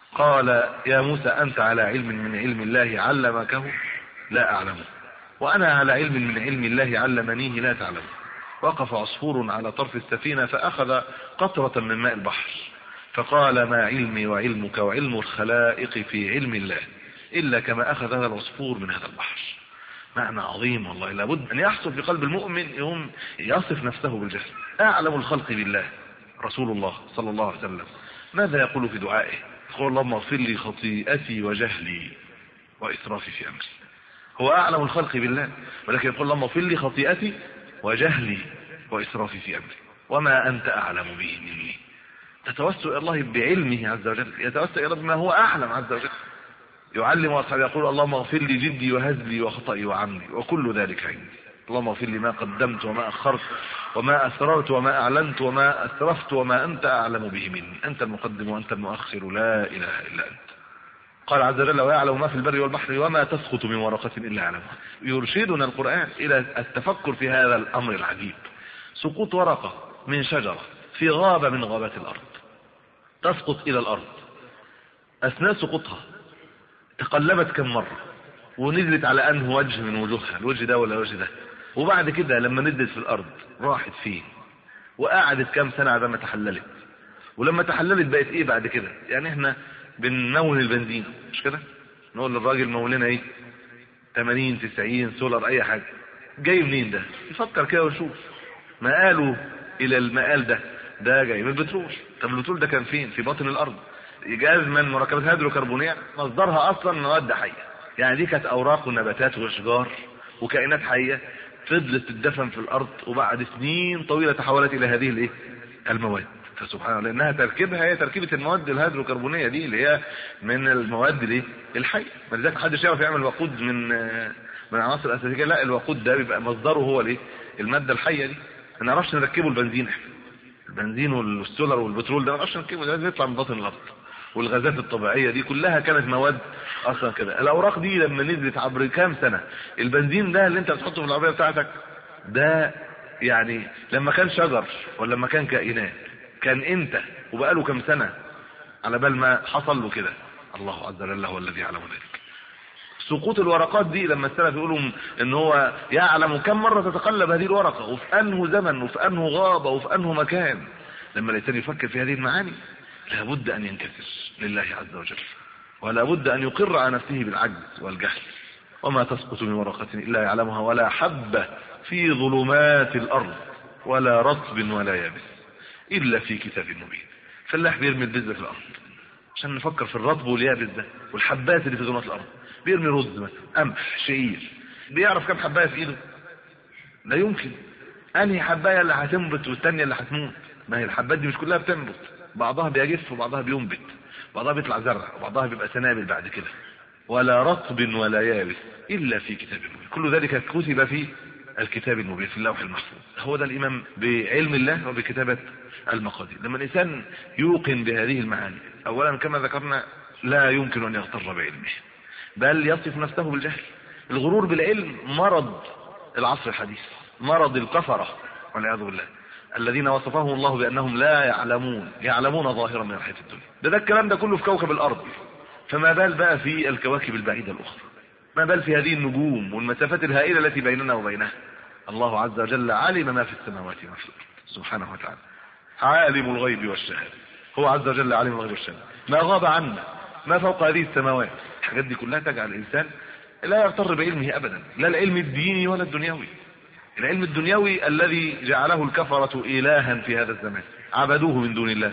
قال يا موسى أنت على علم من علم الله علمكه لا أعلمه، وأنا على علم من علم الله علمنيه لا تعلمه. وقف عصفور على طرف السفينة فأخذ قطرة من ماء البحر فقال ما علمي وعلمك وعلم الخلائق في علم الله إلا كما أخذ هذا العصفور من هذا البحر. معنى عظيم والله، لابد أن يحصل في قلب المؤمن يوم يصف نفسه بالجهل. أعلم الخلق بالله رسول الله صلى الله عليه وسلم ماذا يقول في دعائه؟ يقول اللهم اغفر لي خطيئتي وجهلي وإسرافي في أمري. هو أعلم الخلق بالله، ولكن يقول اللهم اغفر لي خطيئتي وجهلي وإسرافي في أمري وما أنت أعلم به مني. تتوسل إلى الله بعلمه عز وجل، يتوسل إلى ما هو أعلم عز وجل. يعلم أصحابه يقول اللهم اغفر لي جدي وهزلي وخطئي وعمدي وكل ذلك عندي. اللهم اغفر لي ما قدمت وما أخرت وما أسررت وما أعلنت وما أسرفت وما أنت أعلم به مني، أنت المقدم وأنت المؤخر لا إله إلا أنت. قال عز وجل ويعلم ما في البر والبحر وما تسقط من ورقة إلا يعلمها. يرشدنا القرآن إلى التفكر في هذا الأمر العجيب. سقوط ورقة من شجرة في غابة من غابات الأرض تسقط إلى الأرض، أثناء سقوطها تقلبت كم مرة ونزلت على أنه وجه من وجوهها، الوجه ده ولا الوجه ده، وبعد كده لما نزلت في الأرض راحت فين وقعدت كم سنة على ما تحللت، ولما تحللت بقت إيه بعد كده. يعني إحنا بنمول البنزين مش كده، نقول للراجل مولنا إيه ثمانين تسعين سولر أي حاجة، جاي منين ده؟ يفكر كده ويشوف مقاله إلى المقال ده، ده جاي من البترول. طب البترول ده كان فين؟ في باطن الأرض. جاز من مركبات هيدروكربونية مصدرها أصلا مواد حية، يعني دي كانت أوراق ونباتات وأشجار وكائنات حية فضلت تدفن في الأرض، وبعد سنين طويلة تحولت إلى هذه الإيه المواد. فسبحان الله، لأنها تركيبها هي تركيبة المواد الهيدروكربونية دي اللي هي من المواد دي الحية. ولذلك محدش يعرف يعمل وقود من من العناصر الأساسية، لا الوقود ده بيبقى مصدره هو الإيه المادة الحية دي. ما نعرفش نركبه البنزين، احنا البنزين والسولر والبترول ده ما نعرفش نركبه، ده يطلع من باطن الأرض. والغازات الطبيعية دي كلها كانت مواد اصلا كده. الاوراق دي لما نزلت عبر كام سنة، البنزين ده اللي انت بتحطه في العربية بتاعتك ده يعني لما كان شجر ولا لما كان كائنات كان انت، وبقاله كام سنة على بال ما حصل له كده. الله عز وجل هو الذي يعلم ذلك. سقوط الورقات دي لما السلف يقولوا ان هو يعلم كم مرة تتقلب هذه الورقة وفي انه زمن وفي انه غابة وفي انه مكان، لما الانسان يفكر في هذه المعاني لابد ان ينكسر لله عز وجل، ولا بد ان يقر على نفسه بالعجز والجهل. وما تسقط من ورقة الا يعلمها ولا حبة في ظلمات الارض ولا رطب ولا يابس الا في كتاب مبين. فلاح بيرمي البذرة في الارض عشان نفكر في الرطب واليابس ده والحبات اللي في ظلمات الارض. بيرمي رز مثلا، قمح، شعير، بيعرف كم حبايه في ايده؟ لا يمكن. انهي حبايه اللي هتنبت والثانيه اللي هتموت؟ ما هي الحبات دي مش كلها بتنبت، بعضها بيجف وبعضها بينبت، بعضها بيطلع زرع وبعضها بيبقى سنابل بعد كده. ولا رطب ولا يابس الا في كتاب مبين. كل ذلك كتب في الكتاب المبين في اللوح المحفوظ. هو ده الايمان بعلم الله وبكتابه المقادير. لما الانسان يوقن بهذه المعاني، اولا كما ذكرنا لا يمكن ان يغتر بعلمه، بل يصف نفسه بالجهل. الغرور بالعلم مرض العصر الحديث، مرض الكفرة والعياذ بالله، الذين وصفهم الله بأنهم لا يعلمون، يعلمون ظاهرا من الحياة الدنيا. ده ده الكلام ده كله في كوكب الأرض، فما بال بقى في الكواكب البعيدة الأخرى؟ ما بال في هذه النجوم والمسافات الهائلة التي بيننا وبينها؟ الله عز وجل علم ما في السماوات وما في الأرض سبحانه وتعالى، عالم الغيب والشهادة. هو عز وجل عالم الغيب والشهادة، ما غاب عنا ما فوق هذه السماوات. الحاجات دي كلها تجعل الإنسان لا يغتر بعلمه أبدا، لا العلم الديني ولا الدنيوي. العلم الدنيوي الذي جعله الكفرة إلها في هذا الزمان، عبدوه من دون الله.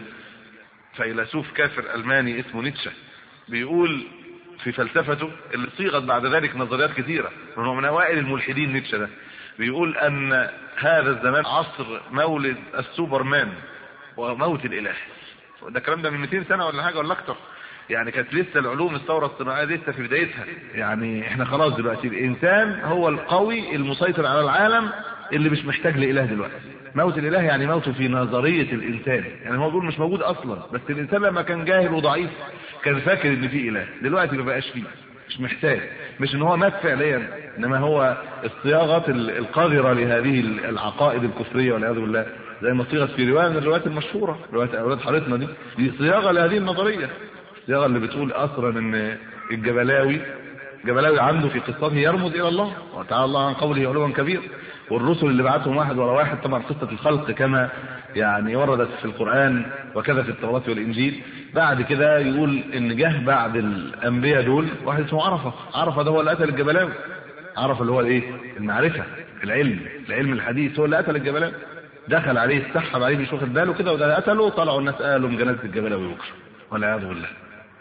فيلسوف كافر ألماني اسمه نيتشه بيقول في فلسفته اللي صيغت بعد ذلك نظريات كثيرة، وهو من أوائل الملحدين نيتشه ده، بيقول أن هذا الزمان عصر مولد السوبرمان وموت الإله. ده الكلام ده من مئتين سنة ولا حاجة ولا أكتر. يعني كانت لسه العلوم الثورة الصناعية لسه في بدايتها. يعني احنا خلاص دلوقتي الانسان هو القوي المسيطر على العالم اللي مش محتاج لإله دلوقتي. موت الإله يعني موته في نظرية الانسان، يعني هو بيقول مش موجود اصلا، بس الانسان لما كان جاهل وضعيف كان فاكر ان في اله. دلوقتي ما بقاش فيه، مش محتاج. مش ان هو مات فعليا، انما هو الصياغة القذرة لهذه العقائد الكفرية والعياذ بالله، زي ما صيغت في رواية من الروايات المشهورة، رواية اولاد حارتنا دي، دي صياغة لهذه النظرية. الصياغة اللي بتقول أصلا ان الجبلاوي الجبلاوي عنده في قصته يرمز إلى الله وتعالى الله عن قوله علوا كبير، والرسل اللي بعتهم واحد ورا واحد، طبعا قصة الخلق كما يعني وردت في القرآن وكذا في التوراة والإنجيل. بعد كده يقول ان جه بعد الأنبياء دول واحد اسمه عرفة. عرفة ده هو اللي قتل الجبلاوي. عرفة اللي هو الايه؟ المعرفة، العلم، العلم الحديث، هو اللي قتل الجبلاوي. دخل عليه استحب عليه مش واخد باله كده وده قتله، طلعوا الناس قالوا من جنازة الجبلاوي بكره والعياذ بالله.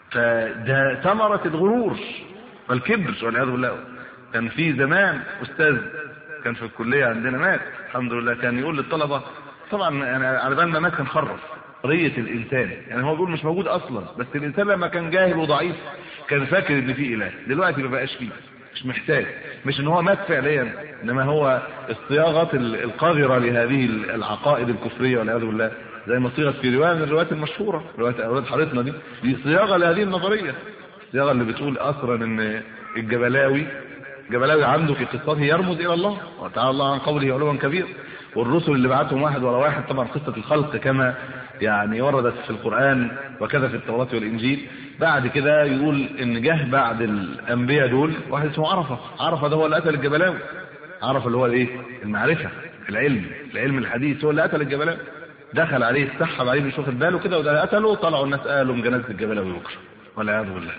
فده ثمرة الغرور والكبر والعياذ بالله. كان في زمان استاذ كان في الكلية عندنا مات الحمد لله، كان يقول للطلبة طبعا يعني على بالنا مات كان خرف قضية الانسان، يعني هو بيقول مش موجود اصلا، بس الانسان لما كان جاهل وضعيف كان فاكر ان في اله، دلوقتي ما بقاش فيه، مش محتاج، مش ان هو مات فعليا، انما هو الصياغة القاذرة لهذه العقائد الكفرية والعياذ بالله، زي ما صيغت في رواية من الروايات المشهورة، رواية اولاد حارتنا دي، دي صياغة لهذه النظرية، الصياغة اللي بتقول اصلا ان الجبلاوي الجبلاوي عنده في قصته يرمز الى الله وتعالى الله عن قوله علوا كبير، والرسل اللي بعتهم واحد ورا واحد، طبعا قصة الخلق كما يعني وردت في القرآن وكذا في التوراة والإنجيل. بعد كده يقول ان جه بعد الأنبياء دول واحد اسمه عرفة. عرفة ده هو اللي قتل الجبلاوي. عرفة اللي هو الايه؟ المعرفة، العلم، العلم الحديث، هو اللي قتل الجبلاوي. دخل عليه استحب عليه مش واخد باله كده وده قتله، طلعوا الناس قالوا من جنازة الجبلاوي بكره والعياذ بالله.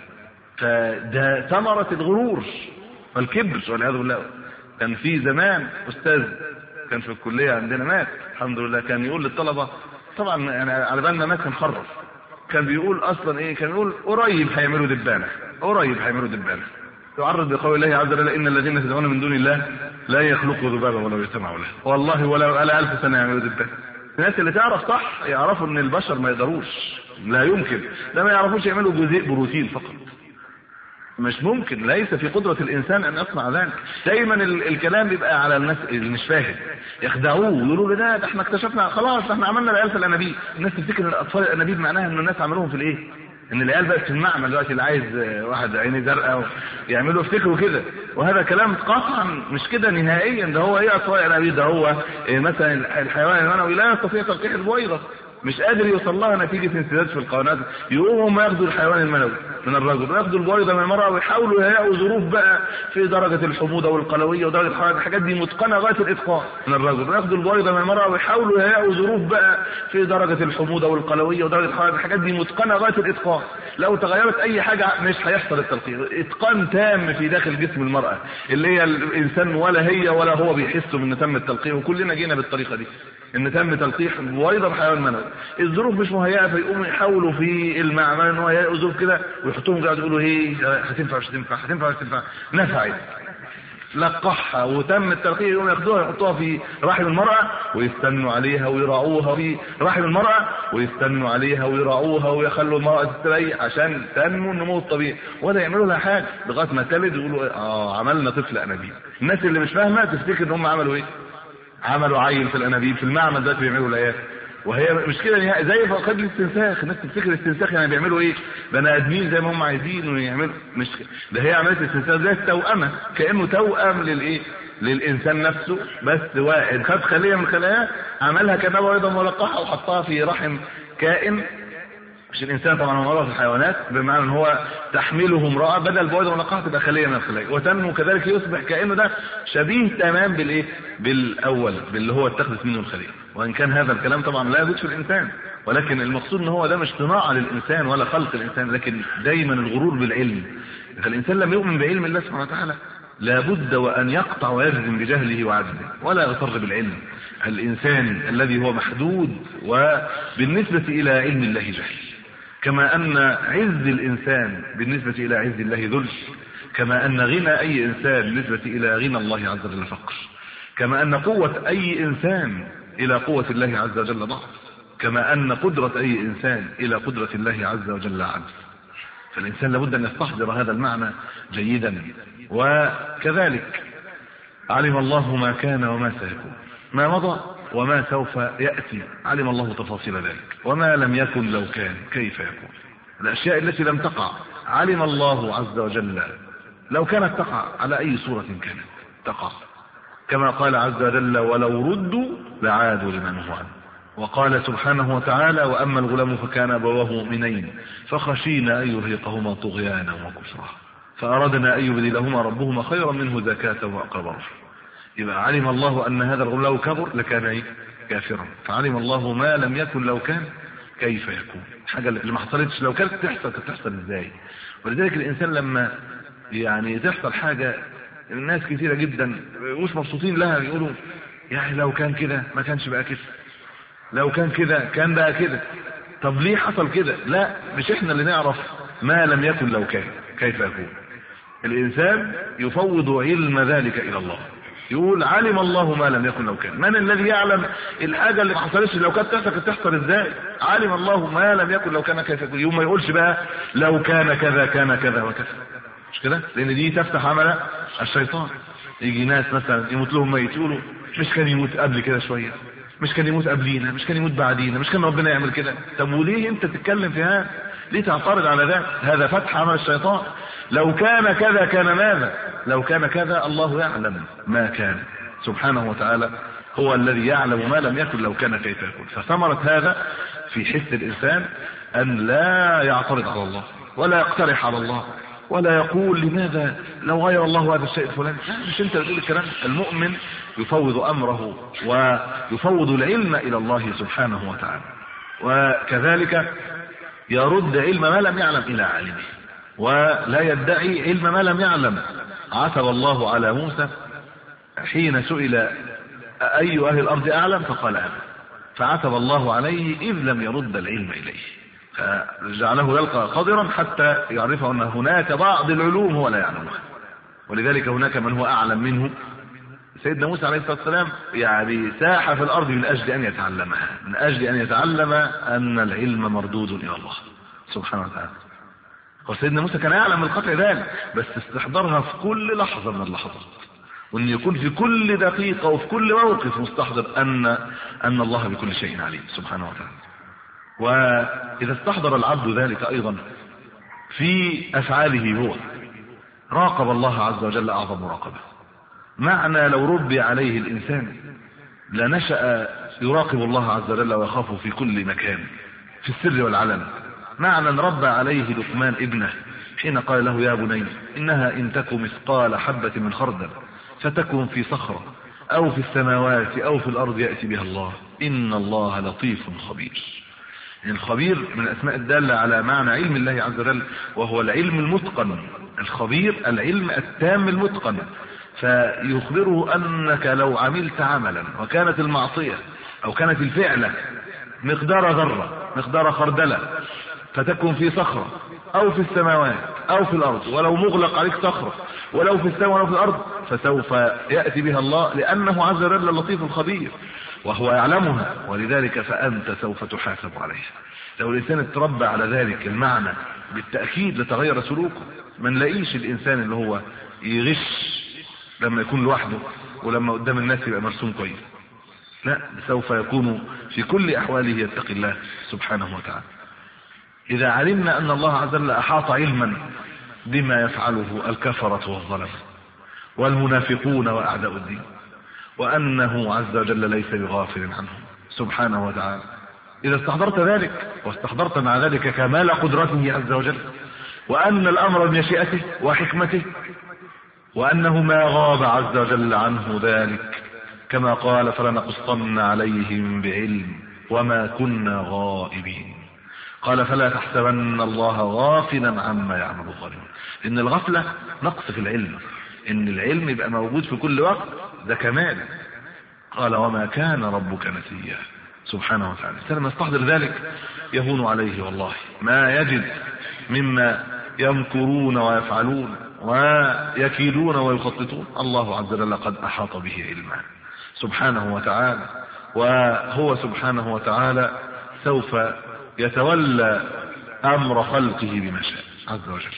فده ثمرة الغرور والكبر والعياذ بالله. كان في زمان استاذ كان في الكلية عندنا مات الحمد لله، كان يقول للطلبة طبعا يعني على بالنا مات كان خرف، كان بيقول اصلا ايه؟ كان يقول قريب هيعملوا دبانة، قريب هيعملوا دبانة، يعرض بقول الله عز وجل ان الذين تدعون من دون الله لا يخلقوا ذبابا ولو يجتمعوا له، والله ولو على ألف سنة يعملوا دبانة. الناس اللي تعرف صح يعرفوا ان البشر ما يقدروش، لا يمكن، ده ما يعرفوش يعملوا جزيء بروتين فقط، مش ممكن، ليس في قدرة الانسان ان يصنع ذلك. دايما الكلام بيبقى على الناس اللي مش فاهم، يخدعوه ويقولوا له ده ده احنا اكتشفنا خلاص احنا عملنا العيال في الانابيب. الناس تفتكر ان الاطفال الانابيب معناها ان الناس عملوهم في الايه؟ ان العيال بقت في المعمل دلوقتي، اللي عايز واحد عيني زرقاء يعملوا يفتكروا كده، وهذا كلام قطعا مش كده نهائيا. ده هو ايه اطفال الانابيب؟ ده هو إيه مثلا الحيوان المنوي لا يستطيع تلقيح البويضة، مش قادر يوصل لها نتيجة انسداد في القنوات، يقوموا ما ياخدوا الحيوان المنوي من الرجل وياخدوا البويضة من المرأة ويحاولوا يلاقوا ظروف بقى في درجة الحموضة والقلوية ودرجة الحرارة، الحاجات دي متقنة غاية الاتقان من الرجل، وياخدوا البويضة من المرأة ويحاولوا يلاقوا ظروف بقى في درجة الحموضة والقلوية ودرجة الحرارة، الحاجات دي متقنة غاية الاتقان. لو تغيرت اي حاجة مش هيحصل التلقيح، اتقان تام في داخل جسم المرأة اللي هي الانسان ولا هي ولا هو بيحسوا ان تم التلقيح، وكلنا جينا بالطريقة دي ان تم تلقيح البويضة بحيوان منوي. الظروف مش مهيئة فيقوموا يحاولوا في المعمل ان هو يلاقوا ظروف كده ويحطوهم قاعد يقولوا ايه هتنفع مش هتنفع هتنفع مش هتنفع، نفعت لقحها وتم التلقيح، يقوموا ياخدوها يحطوها في رحم المرأة ويستنوا عليها ويراعوها في رحم المرأة ويستنوا عليها ويراعوها ويخلوا المرأة تستريح عشان تنمو النمو الطبيعي، ولا يعملوا لها حاجة لغاية ما تلد ويقولوا اه عملنا طفل انابيب. الناس اللي مش فاهمة تفتكر ان هم عملوا ايه؟ عملوا عيل في الانابيب في المعمل ده بيعملوا الايات، وهي مش كده نهائي. زي فقد الاستنساخ، الناس تفتكر الاستنساخ يعني بيعملوا ايه؟ بني ادمين زي ما هم عايزين ويعملوا، مش ده هي عمليه الاستنساخ زي التوأمه، كانه توأم للايه؟ للانسان نفسه، بس واحد خد خليه من خلاياه عملها كانها بيضه ملقحه وحطها في رحم كائن، مش الانسان طبعا، هو مرض الحيوانات، بمعنى ان هو تحمله امراه بدل بويضه ملقحه تبقى خليه من الخلايا، وتنمو كذلك يصبح كانه ده شبيه تمام بالايه؟ بالاول، باللي هو اتخذت منه الخليه. وان كان هذا الكلام طبعا لا يوجد في الانسان، ولكن المقصود ان هو ده مش صناعه للانسان ولا خلق الانسان، لكن دايما الغرور بالعلم. فالانسان لم يؤمن بعلم الله سبحانه وتعالى لابد وان يقطع ويجزم بجهله وعجزه ولا يغتر بالعلم. الانسان الذي هو محدود وبالنسبه الى علم الله جهل، كما ان عز الانسان بالنسبه الى عز الله ذل، كما ان غنى اي انسان بالنسبه الى غنى الله عز وجل فقر، كما ان قوه اي انسان الى قوه الله عز وجل ضعف، كما ان قدره اي انسان الى قدره الله عز وجل عجز. فالانسان لابد ان يستحضر هذا المعنى جيدا. وكذلك علم الله ما كان وما سيكون، ما مضى وما سوف يأتي، علم الله تفاصيل ذلك، وما لم يكن لو كان كيف يكون. الأشياء التي لم تقع علم الله عز وجل لو كانت تقع على أي صورة كانت تقع، كما قال عز وجل ولو ردوا لعادوا لما نهوا عنه وقال سبحانه وتعالى وأما الغلام فكان أبواه مؤمنين فخشينا أن يرهقهما طغيانا وكفرا فأردنا أن يبدلهما ربهما خيرا منه زكاة وأقرب رشدا. يبقى علم الله أن هذا الغلام لو كبر لكان إيه؟ كافرا، فعلم الله ما لم يكن لو كان كيف يكون. حاجة اللي ما حصلتش لو كانت تحصل كانت تحصل ازاي. ولذلك الإنسان لما يعني تحصل حاجة الناس كثيرة جدا مش مبسوطين لها يقولوا يعني لو كان كده ما كانش بقى كده، لو كان كده كان بقى كده. طب ليه حصل كده؟ لا، مش احنا اللي نعرف ما لم يكن لو كان كيف يكون. الإنسان يفوض علم ذلك إلى الله، يقول علم الله ما لم يكن لو كان. من الذي يعلم الحاجة اللي ما حصلتش لو كانت تحصل كانت تحصل ازاي؟ علم الله ما لم يكن لو كان كيف يكون. يوم ما يقولش بقى لو كان كذا كان كذا وكذا، مش كده؟ لان دي تفتح عمل الشيطان. يجي ناس مثلا يموت لهم ميت يقولوا مش كان يموت قبل كده شويه، مش كان يموت قبلينا، مش كان يموت بعدينا، مش كان ربنا يعمل كده. طب وليه انت تتكلم في هذا؟ ليه تعترض على ذلك؟ هذا فتح عمل الشيطان. لو كان كذا كان ماذا؟ لو كان كذا الله يعلم ما كان سبحانه وتعالى، هو الذي يعلم ما لم يكن لو كان كيف يكون. فثمرة هذا في حس الإنسان أن لا يعترض على الله ولا يقترح على الله ولا يقول لماذا لو غير الله هذا الشيء الفلاني. مش انت بتقول الكلام. المؤمن يفوض أمره ويفوض العلم إلى الله سبحانه وتعالى، وكذلك يرد علم ما لم يعلم إلى عالمه ولا يدعي علم ما لم يعلم. عتب الله على موسى حين سئل أي أهل الأرض أعلم فقال أنا، فعتب الله عليه إذ لم يرد العلم إليه، فجعله يلقى قدرا حتى يعرف أن هناك بعض العلوم هو لا يعلمها. ولذلك هناك من هو أعلم منه. سيدنا موسى عليه الصلاة والسلام يعني ساح في الأرض من أجل أن يتعلمها، من أجل أن يتعلم أن العلم مردود إلى الله سبحانه وتعالى. وسيدنا موسى كان يعلم القطع ذلك، بس استحضرها في كل لحظة من اللحظات، وأن يكون في كل دقيقة وفي كل موقف مستحضر أن أن الله بكل شيء عليم سبحانه وتعالى. وإذا استحضر العبد ذلك أيضا في أفعاله هو راقب الله عز وجل أعظم مراقبة. معنى لو ربي عليه الإنسان لنشأ يراقب الله عز وجل ويخافه في كل مكان في السر والعلن. معنى ربى عليه لقمان ابنه حين قال له يا بني إنها إن تك مثقال حبة من خردل فتكن في صخرة أو في السماوات أو في الأرض يأتي بها الله إن الله لطيف خبير. يعني الخبير من الأسماء الدالة على معنى علم الله عز وجل، وهو العلم المتقن. الخبير العلم التام المتقن، فيخبره أنك لو عملت عملا وكانت المعصية أو كانت الفعلة مقدار ذرة مقدار خردلة فتكون في صخرة أو في السماوات أو في الأرض، ولو مغلق عليك صخرة ولو في السماء ولو في الأرض فسوف يأتي بها الله، لأنه عز وجل اللطيف الخبير وهو يعلمها. ولذلك فأنت سوف تحاسب عليها. لو الإنسان اتربى على ذلك المعنى بالتأكيد لتغير سلوكه. ما نلاقيش الإنسان اللي هو يغش لما يكون لوحده ولما قدام الناس يبقى مرسوم كويس، لا، سوف يكون في كل أحواله يتقي الله سبحانه وتعالى. إذا علمنا أن الله عز وجل أحاط علما بما يفعله الكفرة والظلم والمنافقون وأعداء الدين، وأنه عز وجل ليس بغافل عنهم سبحانه وتعالى، إذا استحضرت ذلك واستحضرت مع ذلك كمال قدرته عز وجل، وأن الأمر بمشيئته وحكمته، وأنه ما غاب عز وجل عنه ذلك، كما قال فلنقصن عليهم بعلم وما كنا غائبين. قال فلا تحسبن الله غافلا عما يعمل الظالمون. إن الغفلة نقص في العلم، إن العلم يبقى موجود في كل وقت ده كمال. قال وما كان ربك نسيا سبحانه وتعالى. لما يستحضر ذلك يهون عليه والله ما يجد مما يمكرون ويفعلون ويكيدون ويخططون. الله عز وجل قد أحاط به علما سبحانه وتعالى، وهو سبحانه وتعالى سوف يتولى أمر خلقه بما شاء عز وجل.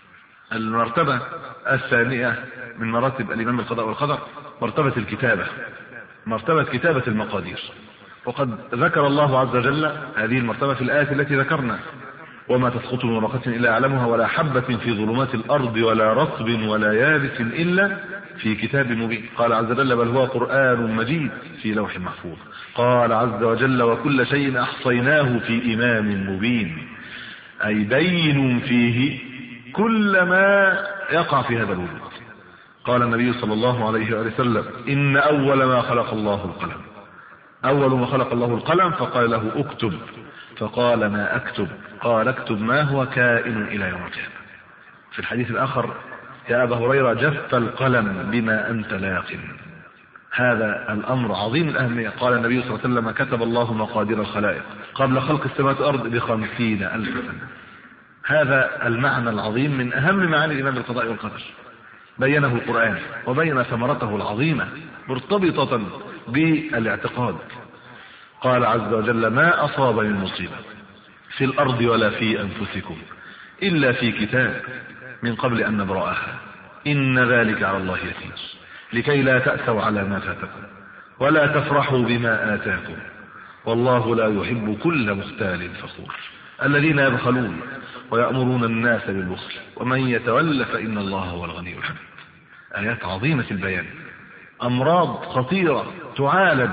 المرتبة الثانية من مراتب الإيمان بالقضاء والقدر مرتبة الكتابة، مرتبة كتابة المقادير. وقد ذكر الله عز وجل هذه المرتبة في الآية التي ذكرنا وما تسقط من ورقة إلا يعلمها ولا حبة في ظلمات الأرض ولا رطب ولا يابس إلا في كتاب مبين. قال عز وجل بل هو قرآن مجيد في لوح محفوظ. قال عز وجل وكل شيء أحصيناه في إمام مبين، أي بين فيه كل ما يقع في هذا الوجود. قال النبي صلى الله عليه وسلم إن أول ما خلق الله القلم، أول ما خلق الله القلم فقال له اكتب، فقال ما أكتب؟ قال اكتب ما هو كائن إلى يوم القيامة. في الحديث الآخر يا أبا هريرة جف القلم بما أنت لاق. هذا الأمر عظيم الأهمية. قال النبي صلى الله عليه وسلم كتب الله مقادير الخلائق قبل خلق السماوات والأرض بخمسين ألف سنة. هذا المعنى العظيم من أهم معاني الإيمان بالقضاء والقدر، بينه القرآن وبين ثمرته العظيمة مرتبطة بالاعتقاد. قال عز وجل ما أصاب من مصيبة في الأرض ولا في أنفسكم إلا في كتاب من قبل أن نبرأها إن ذلك على الله يسير لكي لا تأسوا على ما فاتكم ولا تفرحوا بما آتاكم والله لا يحب كل مختال فخور الذين يبخلون ويأمرون الناس بالبخل ومن يتولى فإن الله هو الغني الحميد. آيات عظيمة البيان، أمراض خطيرة تعالج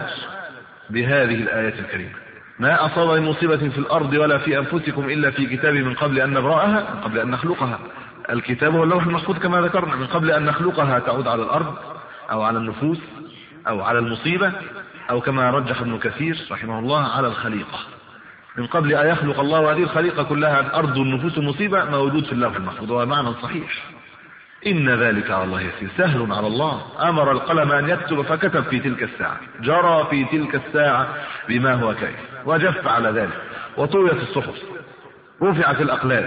بهذه الآيات الكريمة. ما أصاب من مصيبة في الأرض ولا في أنفسكم إلا في كتاب من قبل أن نبرأها، من قبل أن نخلقها. الكتاب هو اللوح المحفوظ كما ذكرنا، من قبل أن نخلقها تعود على الأرض أو على النفوس أو على المصيبة أو كما رجح ابن كثير رحمه الله على الخليقة. من قبل أن يخلق الله هذه الخليقة كلها الأرض والنفوس المصيبة موجود في اللوح المحفوظ. هو معنى صحيح. إن ذلك على الله يسير، سهل على الله. أمر القلم أن يكتب فكتب في تلك الساعة، جرى في تلك الساعة بما هو كائن، وجف على ذلك، وطويت الصحف، رفعت الأقلام،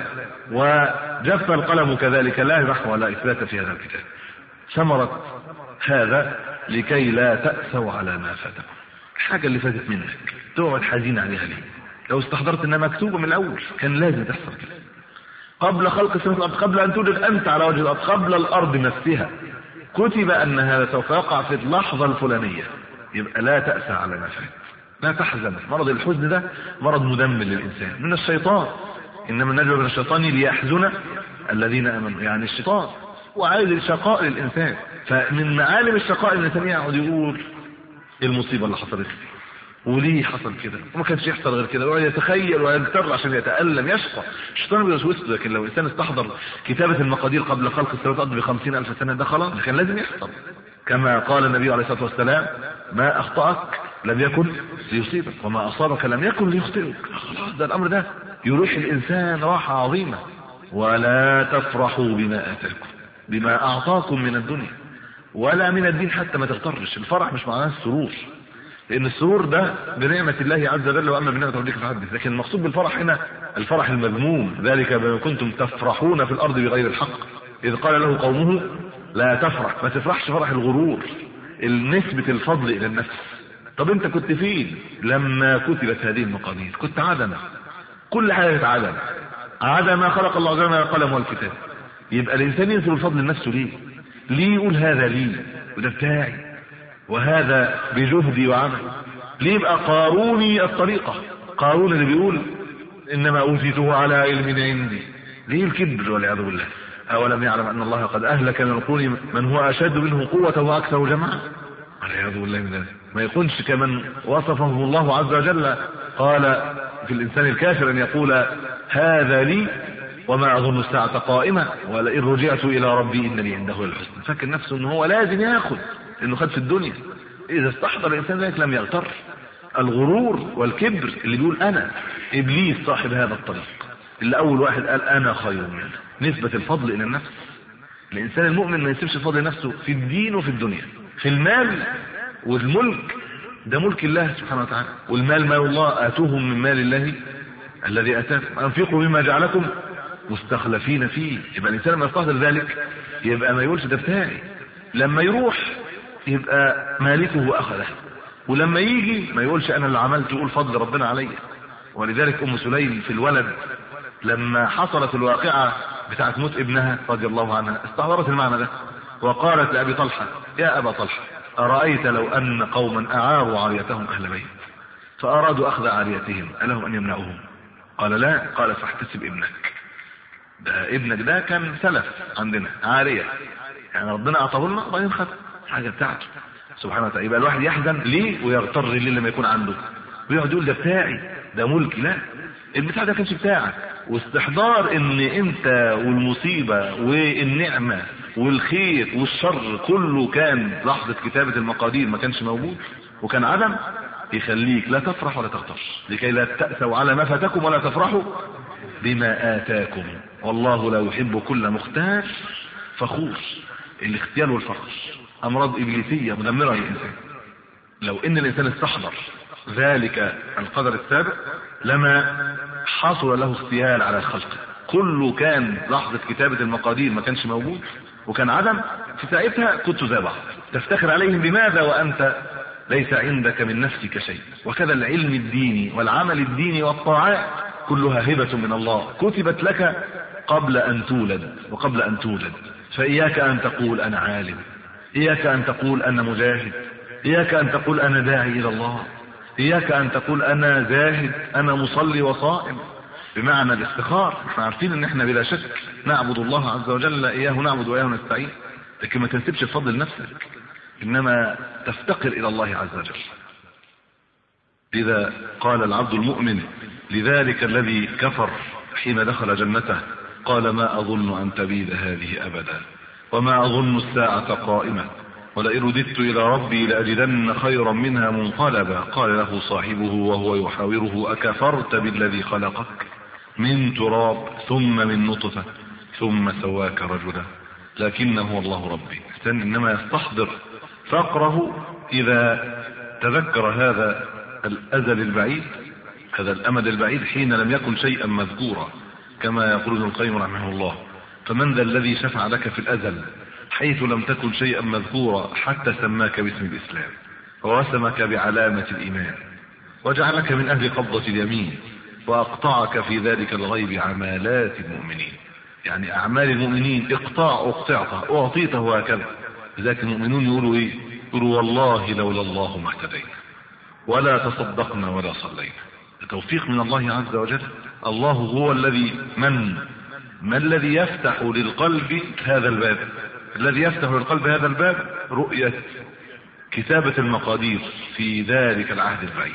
وجف القلم كذلك، لا نحو ولا إثبات في هذا الكتاب. ثمرة هذا لكي لا تأسوا على ما فاتكم. الحاجة اللي فاتت منك تقعد حزين عليها ليه؟ لو استحضرت انها مكتوبة من الأول كان لازم تحصل كده. قبل خلق السماوات والأرض، قبل أن توجد أنت على وجه الأرض، قبل الأرض نفسها كتب أن هذا سوف يقع في اللحظة الفلانية. يبقى لا تأسى على ما فات، لا تحزن. مرض الحزن ده مرض مدمر للإنسان من الشيطان، إنما النجوى من الشيطان ليحزن الذين آمنوا. يعني الشيطان وعايز الشقاء للإنسان. فمن معالم الشقاء الإنسان يقعد يقول المصيبة اللي حصلت وليه حصل كده وما كانش يحصل غير كده، ويقعد يتخيل ويغتر عشان يتألم يشقى. الشيطان بيوسوس له. لكن لو الإنسان استحضر كتابة المقادير قبل خلق السماوات والأرض بخمسين ألف سنة ده خلاص كان لازم يحصل. كما قال النبي عليه الصلاة والسلام ما أخطأك لم يكن ليصيبك وما أصابك لم يكن ليخطئك. خلاص ده الأمر ده يروح الإنسان راحة عظيمة. ولا تفرحوا بما آتاكم، بما أعطاكم من الدنيا ولا من الدين حتى، ما تغترش. الفرح مش معناه السرور، لأن السرور ده بنعمة الله عز وجل وأما بنعمة ربك فحدث. لكن المقصود بالفرح هنا الفرح المذموم، ذلك بما كنتم تفرحون في الأرض بغير الحق إذ قال له قومه لا تفرح. ما تفرحش فرح الغرور، النسبة الفضل إلى النفس. طب أنت كنت فين لما كتبت هذه المقادير؟ كنت عدم، كل حاجة عدم، عدم ما خلق الله عز وجل القلم والكتاب. يبقى الإنسان ينسب الفضل لنفسه ليه؟ ليه يقول هذا لي وده بتاعي وهذا بجهدي وعمل؟ ليه يبقى قاروني الطريقة؟ قارون اللي بيقول إنما أوتيته على علم عندي. ليه الكبر والعياذ بالله؟ أولم يعلم أن الله قد أهلك من القرون من هو أشد منه قوة وأكثر جماعة؟ والعياذ بالله من ذلك. ما يكونش كمن وصفه الله عز وجل قال في الإنسان الكافر أن يقول هذا لي وما أظن الساعة قائمة ولئن رجعت إلى ربي إن لي عنده الحسنى. فاكر نفسه أنه هو لازم يأخذ لأنه خد في الدنيا. إذا استحضر الإنسان ذلك لم يغتر. الغرور والكبر اللي بيقول أنا، إبليس صاحب هذا الطريق اللي أول واحد قال أنا خير منه، نسبة الفضل إلى النفس. الإنسان المؤمن ما يسيبش الفضل لنفسه في الدين وفي الدنيا. في المال والملك ده ملك الله سبحانه وتعالى، والمال مال الله آتوهم من مال الله الذي آتاكم أنفقوا مما جعلكم مستخلفين فيه. يبقى الإنسان لما يستحضر ذلك يبقى ما يقولش ده بتاعي، لما يروح يبقى مالكه أخذه، ولما يجي ما يقولش أنا اللي عملت، يقول فضل ربنا علي. ولذلك أم سليم في الولد لما حصلت الواقعة بتاعت موت ابنها رضي الله عنها استحضرت المعنى ده وقالت لأبي طلحة يا أبا طلحة أرأيت لو أن قوما أعاروا عاريتهم أهل بيت فأرادوا أخذ عاريتهم ألهم أن يمنعوهم؟ قال لا. قال فاحتسب ابنك، ده ابنك ده كان سلف عندنا عارية، يعني ربنا اعطاه لنا وبعدين خد حاجه بتاعته سبحانه وتعالى. يبقى الواحد يحزن ليه ويغتر ليه لما يكون عنده، ويقعد يقول ده بتاعي ده ملكي. لا، البتاع ده كانش بتاعك. واستحضار ان انت والمصيبه والنعمه والخير والشر كله كان لحظه كتابه المقادير ما كانش موجود وكان عدم، يخليك لا تفرح ولا تغتر، لكي لا تأسوا على ما فاتكم ولا تفرحوا بما آتاكم، والله لا يحب كل مختال فخور. الاختيال والفخر امراض ابليسيه مدمره للانسان. لو ان الانسان استحضر ذلك القدر السابق لما حصل له اختيال على الخلق، كله كان لحظه كتابه المقادير ما كانش موجود وكان عدم، في ساعتها كنت زي بعض تفتخر عليهم بماذا وانت ليس عندك من نفسك شيء. وكذا العلم الديني والعمل الديني والطاعات كلها هبه من الله كتبت لك قبل ان تولد وقبل ان تولد. فإياك أن تقول أنا عالم، إياك أن تقول أنا مجاهد، إياك أن تقول أنا داعي إلى الله، إياك أن تقول أنا زاهد أنا مصلي وصائم، بمعنى الافتخار. احنا عارفين ان احنا بلا شك نعبد الله عز وجل، إياه نعبد وإياه نستعين، لكن ما تنسبش الفضل لنفسك، إنما تفتقر إلى الله عز وجل. إذا قال العبد المؤمن لذلك الذي كفر حين دخل جنته قال ما أظن أن تبيد هذه أبدا وما أظن الساعة قائمة ولئن رددت إلى ربي لأجدن خيرا منها منقلبا. قال له صاحبه وهو يحاوره أكفرت بالذي خلقك من تراب ثم من نطفة ثم سواك رجلا لكنه الله ربي. إنما يستحضر فقره إذا تذكر هذا الأزل البعيد، هذا الأمد البعيد حين لم يكن شيئا مذكورا، كما يقول ابن القيم رحمه الله فمن ذا الذي شفع لك في الأزل حيث لم تكن شيئا مذكورا حتى سماك باسم الإسلام ورسمك بعلامة الإيمان وجعلك من أهل قبضة اليمين وأقطعك في ذلك الغيب عمالات المؤمنين. يعني أعمال المؤمنين اقطاع اقطعتها أعطيته هكذا. لذلك المؤمنون يقولوا إيه؟ يقولوا والله لولا الله ما اهتدينا ولا تصدقنا ولا صلينا. توفيق من الله عز وجل. الله هو الذي من ما الذي يفتح للقلب هذا الباب؟ الذي يفتح للقلب هذا الباب رؤية كتابة المقادير في ذلك العهد البعيد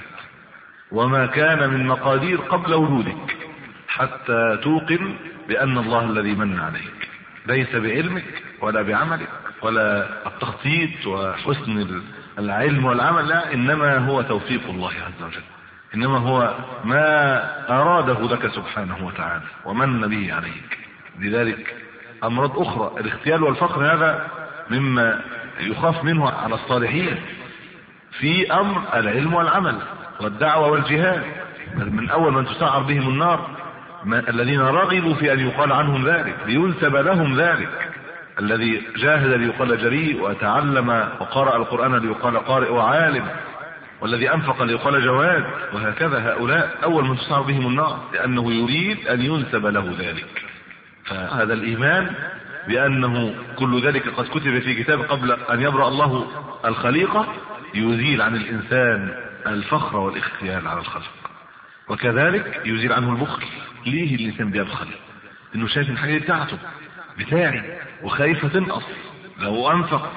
وما كان من مقادير قبل وجودك، حتى توقن بأن الله الذي من عليك ليس بعلمك ولا بعملك ولا التخطيط وحسن العلم والعمل، لا، إنما هو توفيق الله عز وجل، إنما هو ما أراده لك سبحانه وتعالى ومن به عليك. لذلك أمراض أخرى الاختيال والفقر هذا مما يخاف منه على الصالحين في أمر العلم والعمل والدعوة والجهاد. من أول من تسعر بهم النار الذين رغبوا في أن يقال عنهم ذلك لينسب لهم ذلك، الذي جاهد ليقال جريء وتعلم وقرأ القرآن ليقال قارئ وعالم، والذي أنفق ليقال جواد، وهكذا هؤلاء أول من تسعر بهم النار لأنه يريد أن ينسب له ذلك. فهذا الإيمان بأنه كل ذلك قد كتب في كتاب قبل أن يبرأ الله الخليقة يزيل عن الإنسان الفخر والاختيال على الخلق، وكذلك يزيل عنه البخل. ليه الإنسان بيبخل؟ إنه شايف الحاجة بتاعته بتاعي وخايفة تنقص لو أنفق.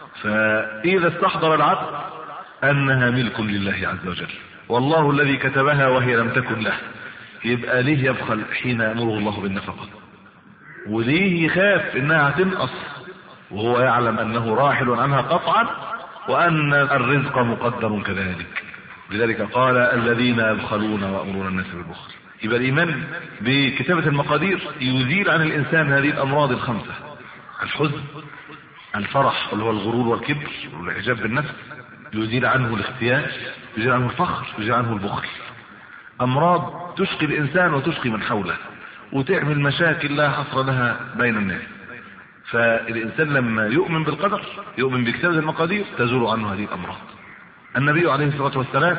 فإذا استحضر العبد أنها ملك لله عز وجل والله الذي كتبها وهي لم تكن له، يبقى ليه يبخل حين يأمره الله بالنفقة؟ وليه يخاف إنها تنقص وهو يعلم أنه راحل عنها قطعا وأن الرزق مقدر كذلك؟ لذلك قال الذين يبخلون ويأمرون الناس بالبخل. يبقى الإيمان بكتابة المقادير يزيل عن الإنسان هذه الأمراض الخمسة: الحزن، الفرح اللي هو الغرور والكبر والإعجاب بالنفس، يزيل عنه الاختيال، يزيل عنه الفخر، يزيل عنه البخل. أمراض تشقي الإنسان وتشقي من حوله وتعمل مشاكل لا حصر لها بين الناس. فالإنسان لما يؤمن بالقدر يؤمن بكتابة المقادير تزول عنه هذه الأمراض. النبي عليه الصلاة والسلام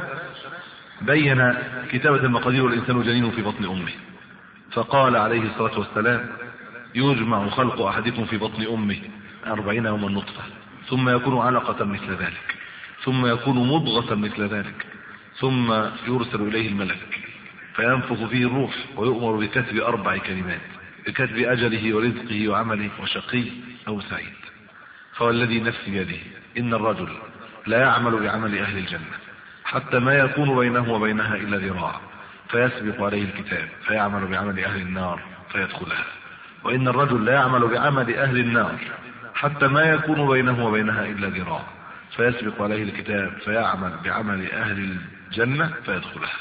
بين كتابة المقادير والإنسان جنين في بطن أمه، فقال عليه الصلاة والسلام يجمع خلق أحدكم في بطن أمه أربعين يوما نطفة ثم يكون علقة مثل ذلك ثم يكون مضغة مثل ذلك ثم يرسل إليه الملك فينفخ فيه الروح ويؤمر بكتب أربع كلمات: بكتب أجله ورزقه وعمله وشقي أو سعيد. فوالذي نفسي بيده إن الرجل لا يعمل بعمل أهل الجنة حتى ما يكون بينه وبينها إلا ذراع فيسبق عليه الكتاب فيعمل بعمل أهل النار فيدخلها، وإن الرجل لا يعمل بعمل أهل النار حتى ما يكون بينه وبينها إلا ذراع فيسبق عليه الكتاب فيعمل بعمل أهل الجنة فيدخلها.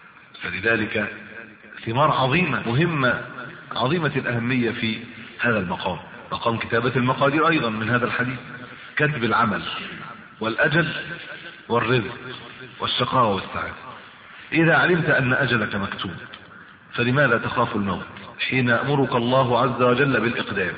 فلذلك ثمار عظيمة مهمة عظيمة الأهمية في هذا المقام، مقام كتابة المقادير أيضا من هذا الحديث، كتب العمل والأجل والرزق والشقاوة والسعادة. إذا علمت أن أجلك مكتوب فلماذا تخاف الموت حين أمرك الله عز وجل بالإقدام؟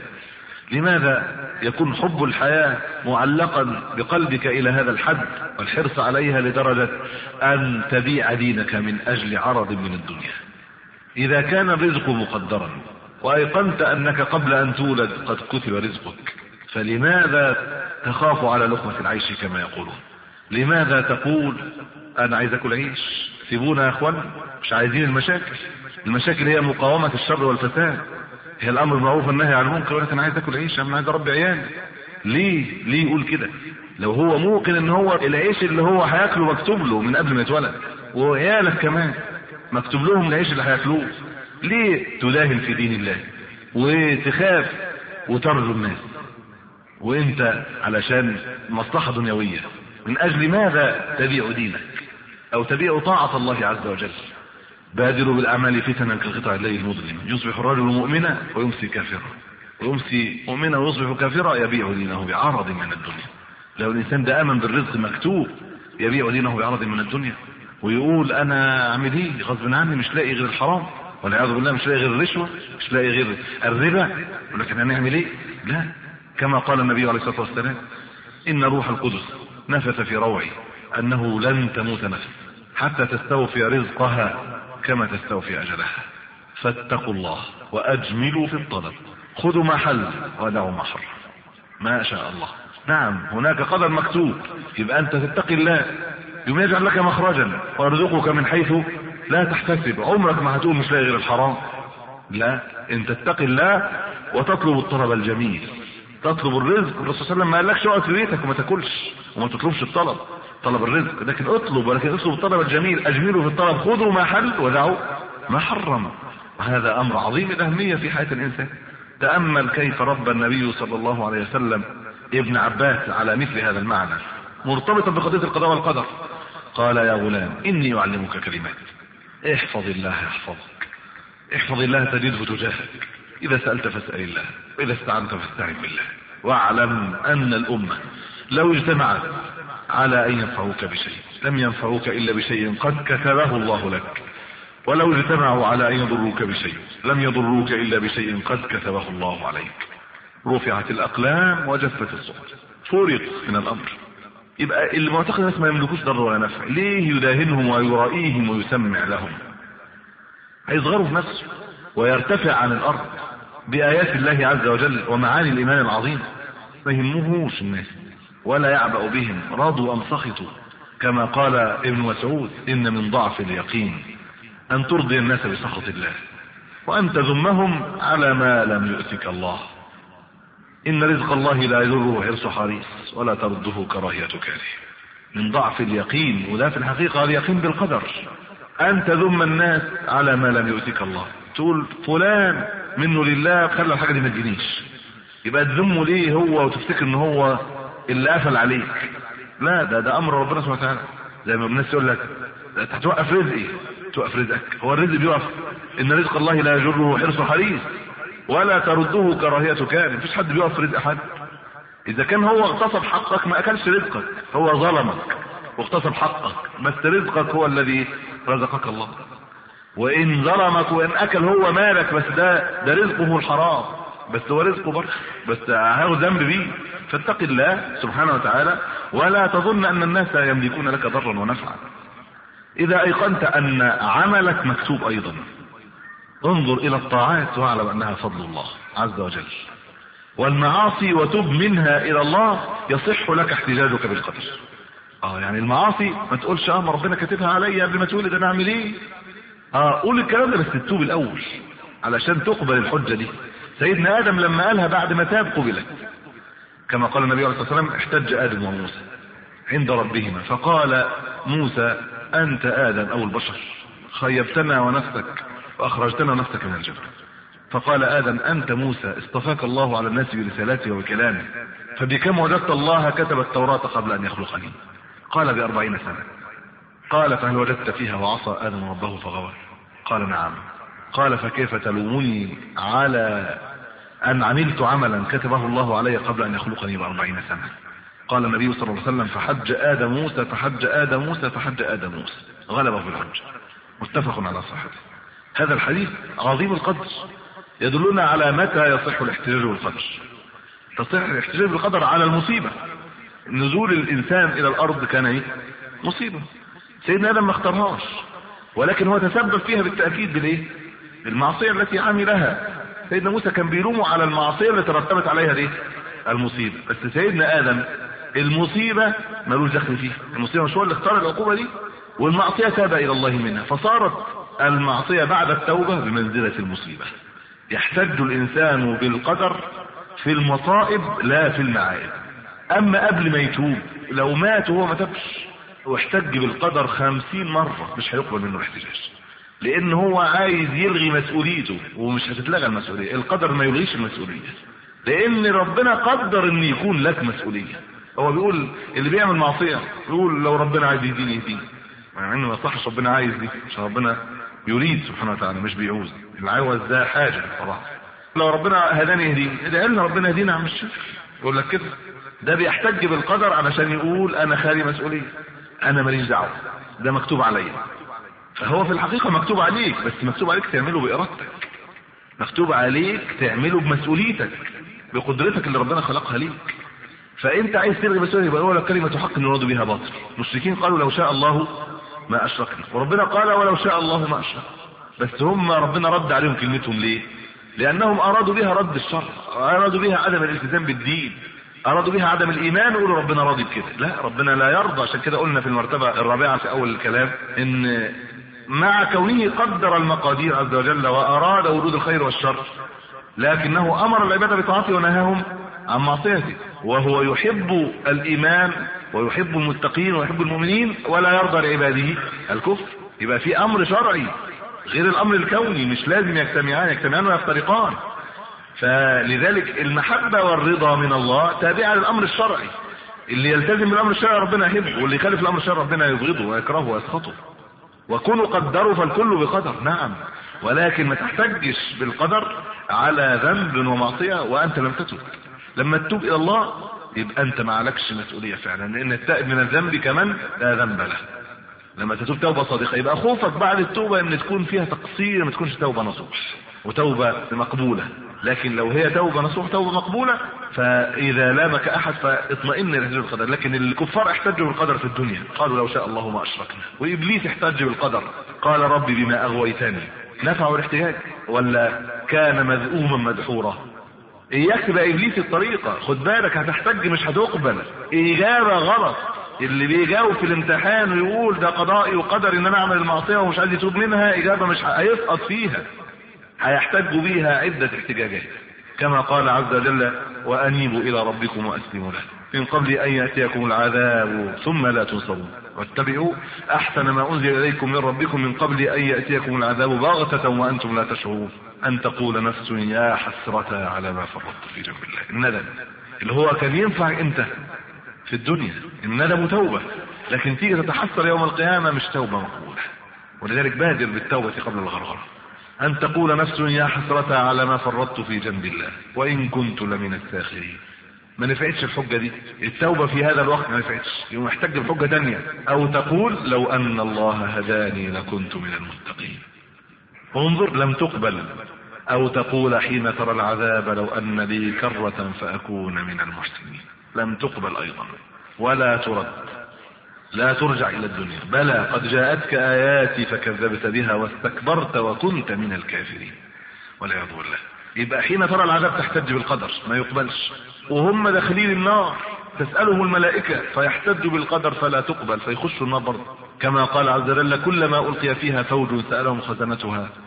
لماذا يكون حب الحياة معلقا بقلبك إلى هذا الحد والحرص عليها لدرجة أن تبيع دينك من أجل عرض من الدنيا؟ إذا كان الرزق مقدرا وأيقنت أنك قبل أن تولد قد كتب رزقك، فلماذا تخاف على لقمة العيش كما يقولون؟ لماذا تقول أنا عايز أكل عيش؟ سيبونا يا أخوان، مش عايزين المشاكل. المشاكل هي مقاومة الشر والفساد، هي الأمر المعروف والنهي عن المنكر. ولكن أنا عايز أكل عيش، أنا عايز أربي عيالي. ليه ليه يقول كده لو هو موقن ان هو العيش اللي هو هياكله مكتوب له من قبل ما يتولد، وعيالك كمان مكتوب لهم العيش اللي هياكلوه؟ ليه تداهن في دين الله وتخاف وترجو الناس وانت علشان مصلحة دنيوية؟ من اجل ماذا تبيع دينك او تبيع طاعة الله عز وجل؟ بادروا بالاعمال فتنا كقطع الليل المظلم، يصبح الرجل مؤمنا ويمسي كافرا، ويمسي مؤمنا ويصبح كافرا، يبيع دينه بعرض من الدنيا. لو الانسان ده امن بالرزق مكتوب يبيع دينه بعرض من الدنيا ويقول انا اعمل ايه غصب عني، مش لاقي غير الحرام والعياذ بالله، مش لاقي غير الرشوه، مش لاقي غير الربا، ولكن هنعمل ايه؟ لا، كما قال النبي عليه الصلاه والسلام ان روح القدس نفث في روعي انه لن تموت نفس حتى تستوفي رزقها كما تستوفي اجلها، فاتقوا الله واجملوا في الطلب، خذوا ما حل ودعوا ما حرم. ما شاء الله، نعم هناك قدر مكتوب، يبقى انت تتقي الله يوم يجعل لك مخرجا ويرزقك من حيث لا تحتسب. عمرك ما هتقول مش لاقي غير الحرام، لا، انت تتقي الله وتطلب الطلب الجميل، تطلب الرزق. الرسول صلى الله عليه وسلم ما قالكش اقعد في بيتك وما تاكلش وما تطلبش الطلب، طلب الرزق، لكن اطلب، ولكن اطلب الطلب الجميل، اجملوا في الطلب، خذوا ما حل ودعوا ما حرم. وهذا امر عظيم الاهميه في حياه الانسان. تامل كيف رب النبي صلى الله عليه وسلم ابن عباس على مثل هذا المعنى مرتبطا بقضيه القضاء والقدر. قال يا غلام اني اعلمك كلمات، احفظ الله يحفظك، احفظ الله تجده تجاهك، اذا سالت فاسال الله، واذا استعنت فاستعن بالله، واعلم ان الامه لو اجتمعت على ان ينفعوك بشيء لم ينفعوك الا بشيء قد كتبه الله لك، ولو اجتمعوا على ان يضروك بشيء لم يضروك الا بشيء قد كتبه الله عليك. رفعت الاقلام وجفت الصحف، فرق من الامر. يبقى المعتقد الناس ما يملكوش ضر ولا نفع، ليه يداهنهم ويرائيهم ويسمع لهم؟ هيصغروا في نفسه ويرتفع عن الارض بايات الله عز وجل ومعاني الايمان العظيم، ما يهمهوش الناس ولا يعبأ بهم، رضوا ام سخطوا، كما قال ابن مسعود ان من ضعف اليقين ان ترضي الناس بسخط الله وان تذمهم على ما لم يؤتك الله. ان رزق الله لا يضره حرص حريص ولا ترده كراهية كاره. من ضعف اليقين، وده في الحقيقة اليقين بالقدر، ان تذم الناس على ما لم يؤتك الله. تقول فلان منه لله خلى الحاجة دي ما تجينيش، يبقى تذمه ليه هو وتفتكر ان هو اللي قفل عليك؟ لا، ده ده امر ربنا سبحانه وتعالى. زي ما الناس يقول لك هتوقف رزقي، توقف رزقك، هو الرزق بيقف؟ ان رزق الله لا يجره حرص حريص ولا ترده كراهية كان. مفيش حد بيقف في رزق حد. اذا كان هو اغتصب حقك ما اكلش رزقك، هو ظلمك واغتصب حقك، بس رزقك هو الذي رزقك الله. وان ظلمك وان اكل هو مالك، بس ده ده رزقه الحرام، بس هو رزقه برضه، بس هاخد ذنب بيه. فاتق الله سبحانه وتعالى ولا تظن ان الناس يملكون لك ضرا ونفعا. اذا ايقنت ان عملك مكتوب ايضا، انظر الى الطاعات واعلم انها فضل الله عز وجل، والمعاصي وتب منها الى الله يصح لك احتجاجك بالقدر. اه يعني المعاصي ما تقولش اه ما ربنا كاتبها عليا قبل ما تولد انا اعمل ايه؟ اه قول الكلام ده بس تتوب الاول علشان تقبل الحجه دي. سيدنا ادم لما قالها بعد ما تاب قبلت، كما قال النبي عليه الصلاة والسلام احتج آدم وموسى عند ربهما فقال موسى أنت آدم أو البشر خيبتنا ونفسك وأخرجتنا نفسك من الجنة. فقال آدم أنت موسى اصطفاك الله على الناس برسالاته وكلامه فبكم وجدت الله كتب التوراة قبل أن يخلقني؟ قال بأربعين سنة. قال فهل وجدت فيها وعصى آدم ربه فغوى؟ قال نعم. قال فكيف تلومني على أن عملت عملا كتبه الله علي قبل أن يخلقني بأربعين سنة؟ قال النبي صلى الله عليه وسلم فحج آدم موسى فحج آدم موسى فحج آدم موسى غلبه في الحج. متفق على صحته. هذا الحديث عظيم القدر يدلنا على متى يصح الاحتجاج بالقدر. تصح الاحتجاج بالقدر على المصيبة. نزول الإنسان إلى الأرض كان ايه؟ مصيبة. سيدنا آدم ما اختارهاش ولكن هو تسبب فيها بالتأكيد بالايه؟ بالمعصية التي عملها. سيدنا موسى كان بيلومه على المعصية اللي ترتبت عليها دي المصيبة. بس سيدنا آدم المصيبة ملوش دخل فيها. المصيبة مش هو اللي اختار العقوبة دي والمعصية تاب إلى الله منها فصارت المعصية بعد التوبة بمنزلة المصيبة. يحتج الإنسان بالقدر في المصائب لا في المعائب. أما قبل ما يتوب لو مات وهو ما تبش واحتج بالقدر خمسين مرة مش هيقبل منه الاحتجاج لأن هو عايز يلغي مسؤوليته ومش هتتلغى المسؤولية. القدر ما يلغيش المسؤولية لأن ربنا قدر أن يكون لك مسؤولية. هو بيقول اللي بيعمل معصية بيقول لو ربنا عايز يهديني يهديني مع انه ما يصحش ربنا عايز دي عشان ربنا يريد سبحانه وتعالى مش بيعوز. العوز ده حاجة طبعا. لو ربنا هداني يهديني إذا قلنا ربنا يهدينا عم الشيخ يقول لك كده. ده بيحتج بالقدر علشان يقول أنا خالي مسؤولية أنا ماليش دعوة ده مكتوب عليا. فهو في الحقيقة مكتوب عليك بس مكتوب عليك تعمله بإرادتك. مكتوب عليك تعمله بمسؤوليتك بقدرتك اللي ربنا خلقها ليك. فانت عايز تلغي مسؤولية يبقى هو كلمة حق يراد بها باطل. المشركين قالوا لو شاء الله ما أشركنا وربنا قال ولو شاء الله ما أشرك. بس هم ربنا رد عليهم كلمتهم ليه؟ لأنهم أرادوا بها رد الشر أرادوا بها عدم الالتزام بالدين أرادوا بها عدم الإيمان وقالوا ربنا راضي بكده. لا ربنا لا يرضى. عشان كده قلنا في المرتبة الرابعة في أول الكلام إن مع كونه قدر المقادير عز وجل وأراد وجود الخير والشر لكنه أمر العباد بطاعته ونهاهم عن معصيته وهو يحب الإيمان ويحب المتقين ويحب المؤمنين ولا يرضى لعباده الكفر. يبقى في أمر شرعي غير الأمر الكوني مش لازم يجتمعان يجتمعان ويفترقان. فلذلك المحبة والرضا من الله تابعة للأمر الشرعي. اللي يلتزم بالأمر الشرعي ربنا يحبه واللي يخالف الأمر الشرعي ربنا يبغضه ويكرهه ويسخطه. وكونوا قدروا فالكل بقدر نعم ولكن ما تحتجش بالقدر على ذنب ومعصية وأنت لم تتوب. لما تتوب إلى الله يبقى أنت ما عليكش مسؤولية فعلا لأن التائب من الذنب كمان لا ذنب له. لما تتوب توبة صادقة يبقى خوفك بعد التوبة ان تكون فيها تقصير ما تكونش توبة نصوح وتوبة مقبولة. لكن لو هي توبة نصوح توبة مقبولة فإذا لامك أحد فاطمئن لهذه القدر. لكن الكفار احتجوا بالقدر في الدنيا قالوا لو شاء الله ما أشركنا. وإبليس احتج بالقدر قال ربي بما أغويتني. نفعوا الاحتجاج ولا كان مذءوما مدحورا؟ إياك تبقى إبليس الطريقة. خد بالك هتحتج مش هتقبل. إجابة غلط. اللي بيجاوب في الامتحان ويقول ده قضائي وقدر ان انا اعمل المعصية ومش عايز يتوب منها اجابة مش هيسقط فيها هيحتج بيها عدة احتجاجات كما قال عز وجل وانيبوا الى ربكم واسلموا له من قبل ان يأتيكم العذاب ثم لا تنصرون واتبعوا احسن ما انزل اليكم من ربكم من قبل ان يأتيكم العذاب بغتة وانتم لا تشعرون ان تقول نفس يا حسرة على ما فرطت في جنب الله. الندم اللي هو كان ينفع امتى في الدنيا الندم توبة لكن تيجي تتحسر يوم القيامة مش توبة مقبولة. ولذلك بادر بالتوبة قبل الغرغرة. أن تقول نفس يا حسرة على ما فرطت في جنب الله وإن كنت لمن الساخرين. ما نفعتش الحجة دي. التوبة في هذا الوقت ما نفعتش يوم محتاج بحجة تانية. أو تقول لو أن الله هداني لكنت من المتقين. انظر لم تقبل. أو تقول حين ترى العذاب لو أن لي كرة فأكون من المحسنين. لم تقبل أيضا ولا ترد لا ترجع إلى الدنيا. بلى قد جاءتك آياتي فكذبت بها واستكبرت وكنت من الكافرين والعياذ بالله. يبقى حين ترى العذاب تحتج بالقدر ما يقبلش. وهم داخلين النار تسألهم الملائكة فيحتج بالقدر فلا تقبل فيخشوا النار برضه كما قال عز وجل كلما ألقي فيها فوج سألهم خزنتها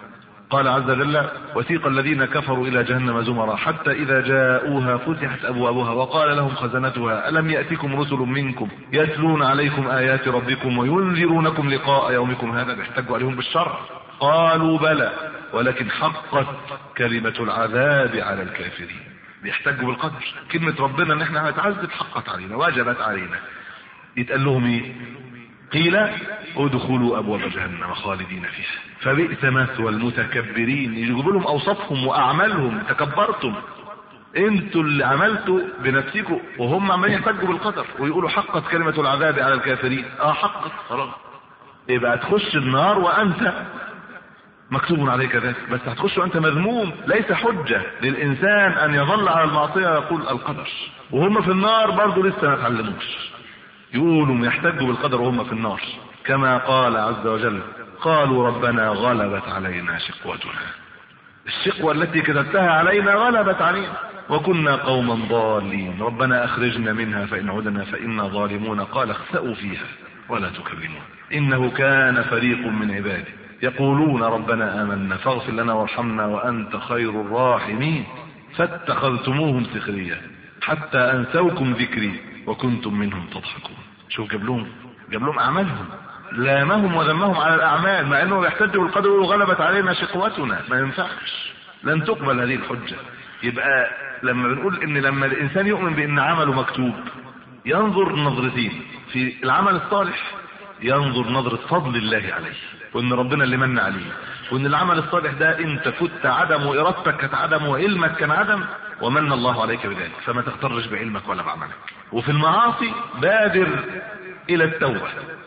قال عز وجل وسيق الذين كفروا إلى جهنم زمرا حتى إذا جاءوها فتحت أبوابها وقال لهم خزنتها ألم يأتكم رسل منكم يتلون عليكم آيات ربكم وينذرونكم لقاء يومكم هذا؟ بيحتجوا عليهم بالشر. قالوا بلى ولكن حقت كلمة العذاب على الكافرين. بيحتجوا بالقدر، كلمة ربنا ان احنا هنتعذب حقت علينا وجبت علينا. يتقال لهم ايه؟ قيل ادخلوا ابواب جهنم خالدين فيها فبئس مثوى المتكبرين. يجيبوا لهم اوصافهم واعمالهم، تكبرتم انتوا اللي عملتوا بنفسكم، وهم عمالين يحتجوا بالقدر ويقولوا حقت كلمة العذاب على الكافرين. اه حقت خلاص، يبقى تخش النار وانت مكتوب عليك ذلك، بس هتخش وانت مذموم. ليس حجة للانسان ان يظل على المعصية ويقول القدر، وهم في النار برضو لسه ما اتعلموش، يقولوا يحتجوا بالقدر وهم في النار. كما قال عز وجل قالوا ربنا غلبت علينا شقوتنا. الشقوة التي كتبتها علينا غلبت علينا وكنا قوما ضالين ربنا اخرجنا منها فإن عدنا فإنا ظالمون قال اخسأوا فيها ولا تكلمون إنه كان فريق من عبادي يقولون ربنا آمنا فاغفر لنا وارحمنا وأنت خير الراحمين فاتخذتموهم سخريا حتى أنسوكم ذكري وكنتم منهم تضحكون. شوف جاب لهم جاب لهم أعمالهم، لامهم وذمهم على الأعمال، مع أنه يحتجوا القدر وغلبت علينا شقوتنا. ما ينفعش، لن تقبل هذه الحجة. يبقى لما بنقول ان لما الإنسان يؤمن بأن عمله مكتوب ينظر نظرتين في العمل الصالح، ينظر نظرة فضل الله عليه وان ربنا اللي من عليه، وان العمل الصالح ده انت كنت عدم وارادتك كانت عدم وعلمك كان عدم ومن الله عليك بذلك، فما تغترش بعلمك ولا بعملك. وفي المعاصي بادر الى التوبة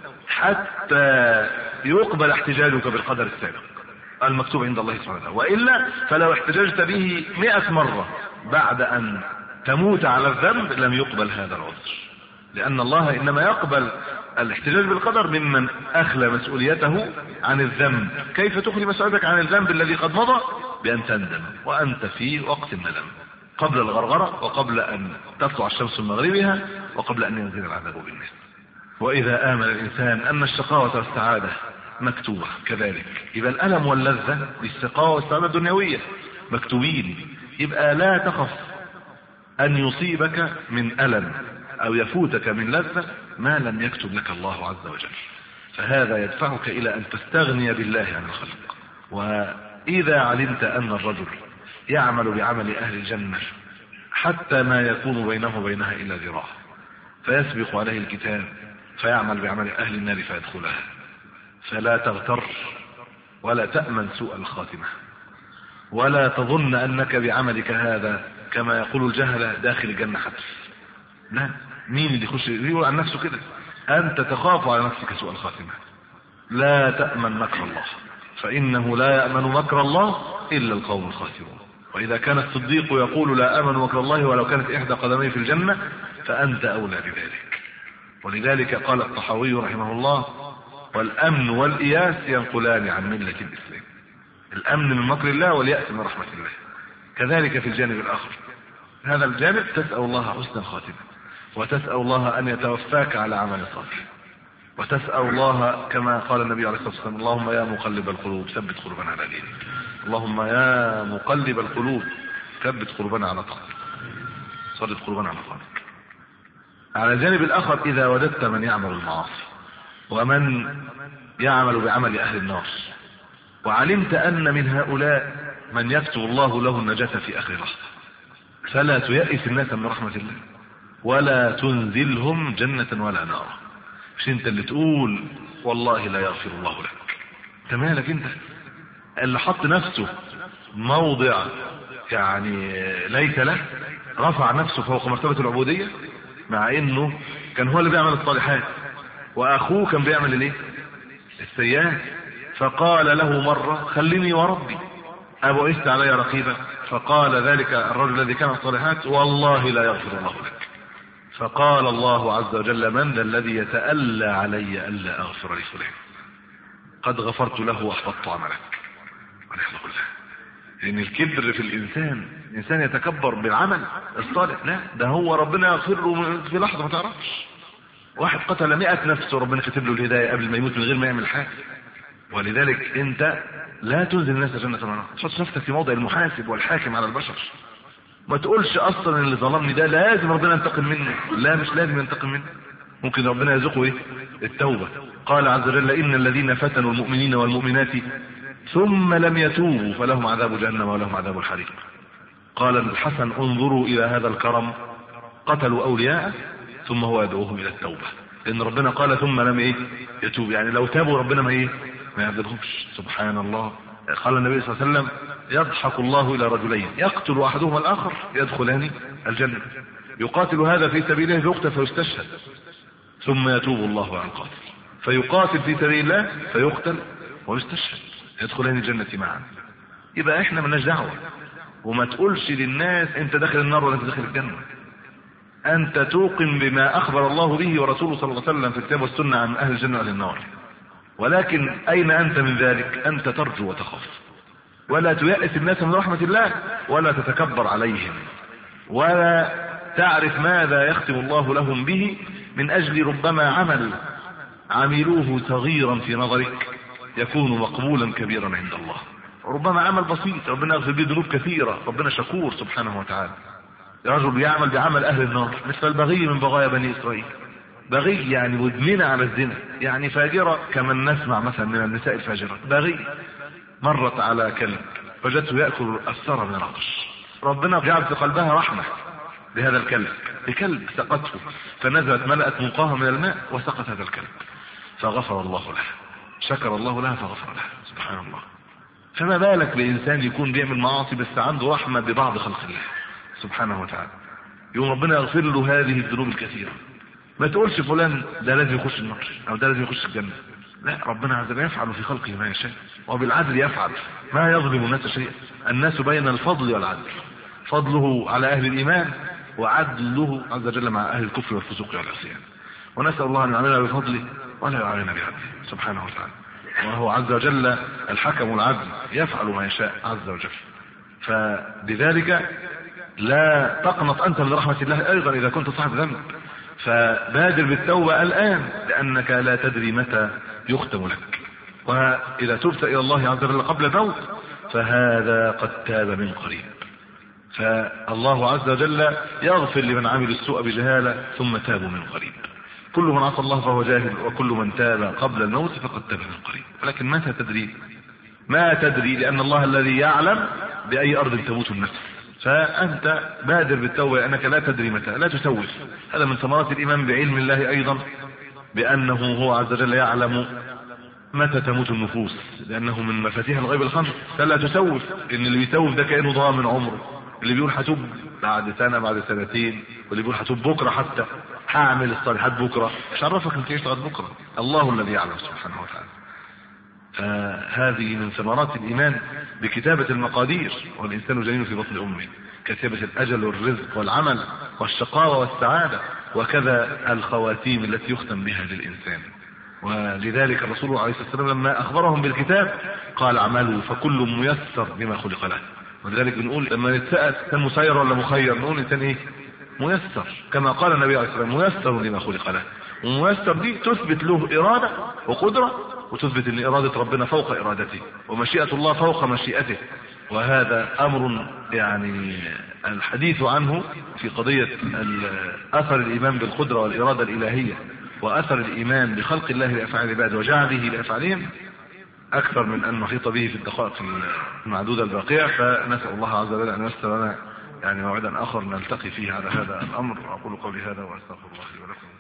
حتى يقبل احتجاجك بالقدر السابق المكتوب عند الله سبحانه وتعالى، وإلا فلو احتججت به مئة مرة بعد ان تموت على الذنب لم يقبل هذا العذر، لأن الله إنما يقبل الاحتجاج بالقدر ممن أخلى مسؤوليته عن الذنب. كيف تخلي مسؤوليتك عن الذنب الذي قد مضى؟ بأن تندم وأنت في وقت الندم، قبل الغرغرة وقبل أن تطلع الشمس من مغربها وقبل أن ينزل العذاب بالناس. وإذا آمن الإنسان أن الشقاوة والسعادة مكتوبة كذلك، يبقى الألم واللذة للشقاوة والسعادة الدنيوية مكتوبين، يبقى لا تخف أن يصيبك من ألم أو يفوتك من لذة ما لم يكتب لك الله عز وجل. فهذا يدفعك إلى أن تستغني بالله عن الخلق. وإذا علمت أن الرجل يعمل بعمل أهل الجنة حتى ما يكون بينه وبينها إلا ذراع، فيسبق عليه الكتاب فيعمل بعمل أهل النار فيدخلها، فلا تغتر ولا تأمن سوء الخاتمة، ولا تظن أنك بعملك هذا كما يقول الجهلة داخل الجنة حتف. لا، مين اللي يخش يقول عن نفسه كده؟ أنت تخاف على نفسك سوء الخاتمة. لا تأمن مكر الله، فإنه لا يأمن مكر الله إلا القوم الخاسرون. وإذا كان الصديق يقول لا أمن مكر الله ولو كانت إحدى قدميه في الجنة فأنت أولى بذلك. ولذلك قال الطحاوي رحمه الله والأمن والإياس ينقلان عن ملة الإسلام. الأمن من مكر الله واليأس من رحمة الله. كذلك في الجانب الآخر، هذا الجانب تسأل الله حسن الخاتمة، وتسأل الله أن يتوفاك على عمل صالح، وتسأل الله كما قال النبي عليه الصلاة والسلام اللهم يا مقلب القلوب ثبت قلوبنا على دينك، اللهم يا مقلب القلوب ثبت قلوبنا على طاعتك، صدق قلوبنا على طاعتك. على الجانب الآخر إذا وجدت من يعمل المعاصي ومن يعمل بعمل أهل النار، وعلمت أن من هؤلاء من يكتب الله له النجاة في آخر لحظة، فلا تيأس الناس من رحمة الله ولا تنزلهم جنة ولا نار. مش انت اللي تقول والله لا يغفر الله لك، انت مالك؟ انت اللي حط نفسه موضع يعني ليس له، رفع نفسه فوق مرتبة العبودية، مع انه كان هو اللي بيعمل الصالحات واخوه كان بيعمل الايه؟ السيئات. فقال له مرة خليني وربي أبعثت علي رقيبا، فقال ذلك الرجل الذي كان الصالحات والله لا يغفر الله لك. فقال الله عز وجل من ذا الذي يتألى علي ألا أغفر لفلان؟ قد غفرت له وأحبطت عملك. ونحن كلها لأن الكبر في الإنسان، الإنسان يتكبر بالعمل الصالح، لا ده هو ربنا يغفر له في لحظة ما تعرفش. واحد قتل مئة نفس وربنا كتب له الهداية قبل ما يموت من غير ما يعمل حاجة، ولذلك انت لا تنزل الناس جنة ونار، تحط نفسك في موضع المحاسب والحاكم على البشر. ما تقولش اصلا اللي ظلمني ده لازم ربنا ينتقم منه، لا مش لازم ينتقم منه، ممكن ربنا يرزقه ايه؟ التوبة. قال عز وجل ان الذين فتنوا المؤمنين والمؤمنات ثم لم يتوبوا فلهم عذاب جهنم ولهم عذاب الحريق. قال الحسن انظروا الى هذا الكرم، قتلوا اولياءه ثم هو يدعوهم الى التوبة، لان ربنا قال ثم لم ايه يتوب، يعني لو تابوا ربنا ما ايه ما يعذبهمش. سبحان الله. قال النبي صلى الله عليه وسلم يضحك الله الى رجلين يقتل احدهما الاخر يدخلان الجنة، يقاتل هذا في سبيله فيقتل فيستشهد ثم يتوب الله عن القاتل، فيقاتل في سبيل الله فيقتل ويستشهد يدخلان الجنة معا. يبقى احنا مالناش دعوة، وما تقولش للناس انت داخل النار ولا انت داخل الجنة. انت توقن بما اخبر الله به ورسوله صلى الله عليه وسلم في الكتاب والسنة عن اهل الجنة واهل النار، ولكن اين انت من ذلك؟ انت ترجو وتخاف، ولا تيأس الناس من رحمة الله، ولا تتكبر عليهم، ولا تعرف ماذا يختم الله لهم به من اجل ربما عمل عملوه صغيرا في نظرك يكون مقبولا كبيرا عند الله، ربما عمل بسيط ربنا يغفر به ذنوب كثيرة، ربنا شكور سبحانه وتعالى. رجل يعمل بعمل اهل النار مثل البغي من بغايا بني اسرائيل، بغي يعني مدمنة على الزنا، يعني فاجرة كما نسمع مثلا من النساء الفاجرة، بغي مرت على كلب وجدته يأكل الثرى من العطش، ربنا جعل في قلبها رحمة بهذا الكلب، بكلب سقته فنزلت ملأت منقاها من الماء وسقت هذا الكلب فغفر الله لها، شكر الله لها فغفر لها. سبحان الله. فما بالك بإنسان يكون بيعمل معاصي بس عنده رحمة ببعض خلق الله سبحانه وتعالى، يوم ربنا يغفر له هذه الذنوب الكثيرة. ما تقولش فلان ده لازم يخش النار او ده لازم يخش الجنة، لا، ربنا عز وجل يفعل في خلقه ما يشاء وبالعدل يفعل، ما يظلم الناس شيئا. الناس بين الفضل والعدل، فضله على اهل الايمان وعدله عز وجل مع اهل الكفر والفسوق والعصيان. ونسأل الله ان يعاملنا بفضله ولا يعاملنا بعدله سبحانه وتعالى، وهو عز وجل الحكم العدل يفعل ما يشاء عز وجل. فبذلك لا تقنط انت من رحمة الله ايضا اذا كنت صاحب ذنب، فبادر بالتوبة الآن لأنك لا تدري متى يختم لك، وإذا تبت إلى الله عز وجل قبل الموت فهذا قد تاب من قريب. فالله عز وجل يغفر لمن عمل السوء بجهالة ثم تابوا من قريب. كل من عصى الله فهو جاهل، وكل من تاب قبل الموت فقد تاب من قريب. ولكن متى تدري؟ ما تدري، لأن الله الذي يعلم بأي أرض تموت النفس. فأنت بادر بالتوبة لأنك لا تدري متى، لا تسوف. هذا من ثمرات الإيمان بعلم الله أيضا، بأنه هو عز وجل يعلم متى تموت النفوس، لأنه من مفاتيح الغيب الخمس. فلا تسوف، إن اللي بيسوف ده كأنه ضامن عمره، اللي بيقول هتوب بعد سنة بعد سنتين، واللي بيقول هتوب بكرة حتى هعمل الصالحات بكرة، مش عرفك انت ايش لغاية بكرة، الله الذي يعلم سبحانه وتعالى. فهذه من ثمرات الإيمان بكتابة المقادير، والإنسان جنين في بطن أمه، كتابة الأجل والرزق والعمل والشقاوة والسعادة، وكذا الخواتيم التي يختم بها للإنسان. ولذلك الرسول عليه الصلاة والسلام لما أخبرهم بالكتاب قال اعملوا فكل ميسر بما خلق له. ولذلك بنقول لما نتسأل كان مسير ولا مخير، نقول إنسان إيه؟ ميسر، كما قال النبي عليه الصلاة والسلام ميسر لما خلق له. وميسر دي تثبت له إرادة وقدرة، وتثبت ان إرادة ربنا فوق إرادته، ومشيئة الله فوق مشيئته. وهذا أمر يعني الحديث عنه في قضية أثر الإيمان بالقدرة والإرادة الإلهية، وأثر الإيمان بخلق الله لأفعال العباد وجعله لأفعالهم أكثر من أن نحيط به في الدقائق المعدودة الباقية. فنسأل الله عز وجل أن يستر لنا يعني موعدا آخر نلتقي فيه على هذا الأمر. أقول قولي هذا وأستغفر الله لي ولكم.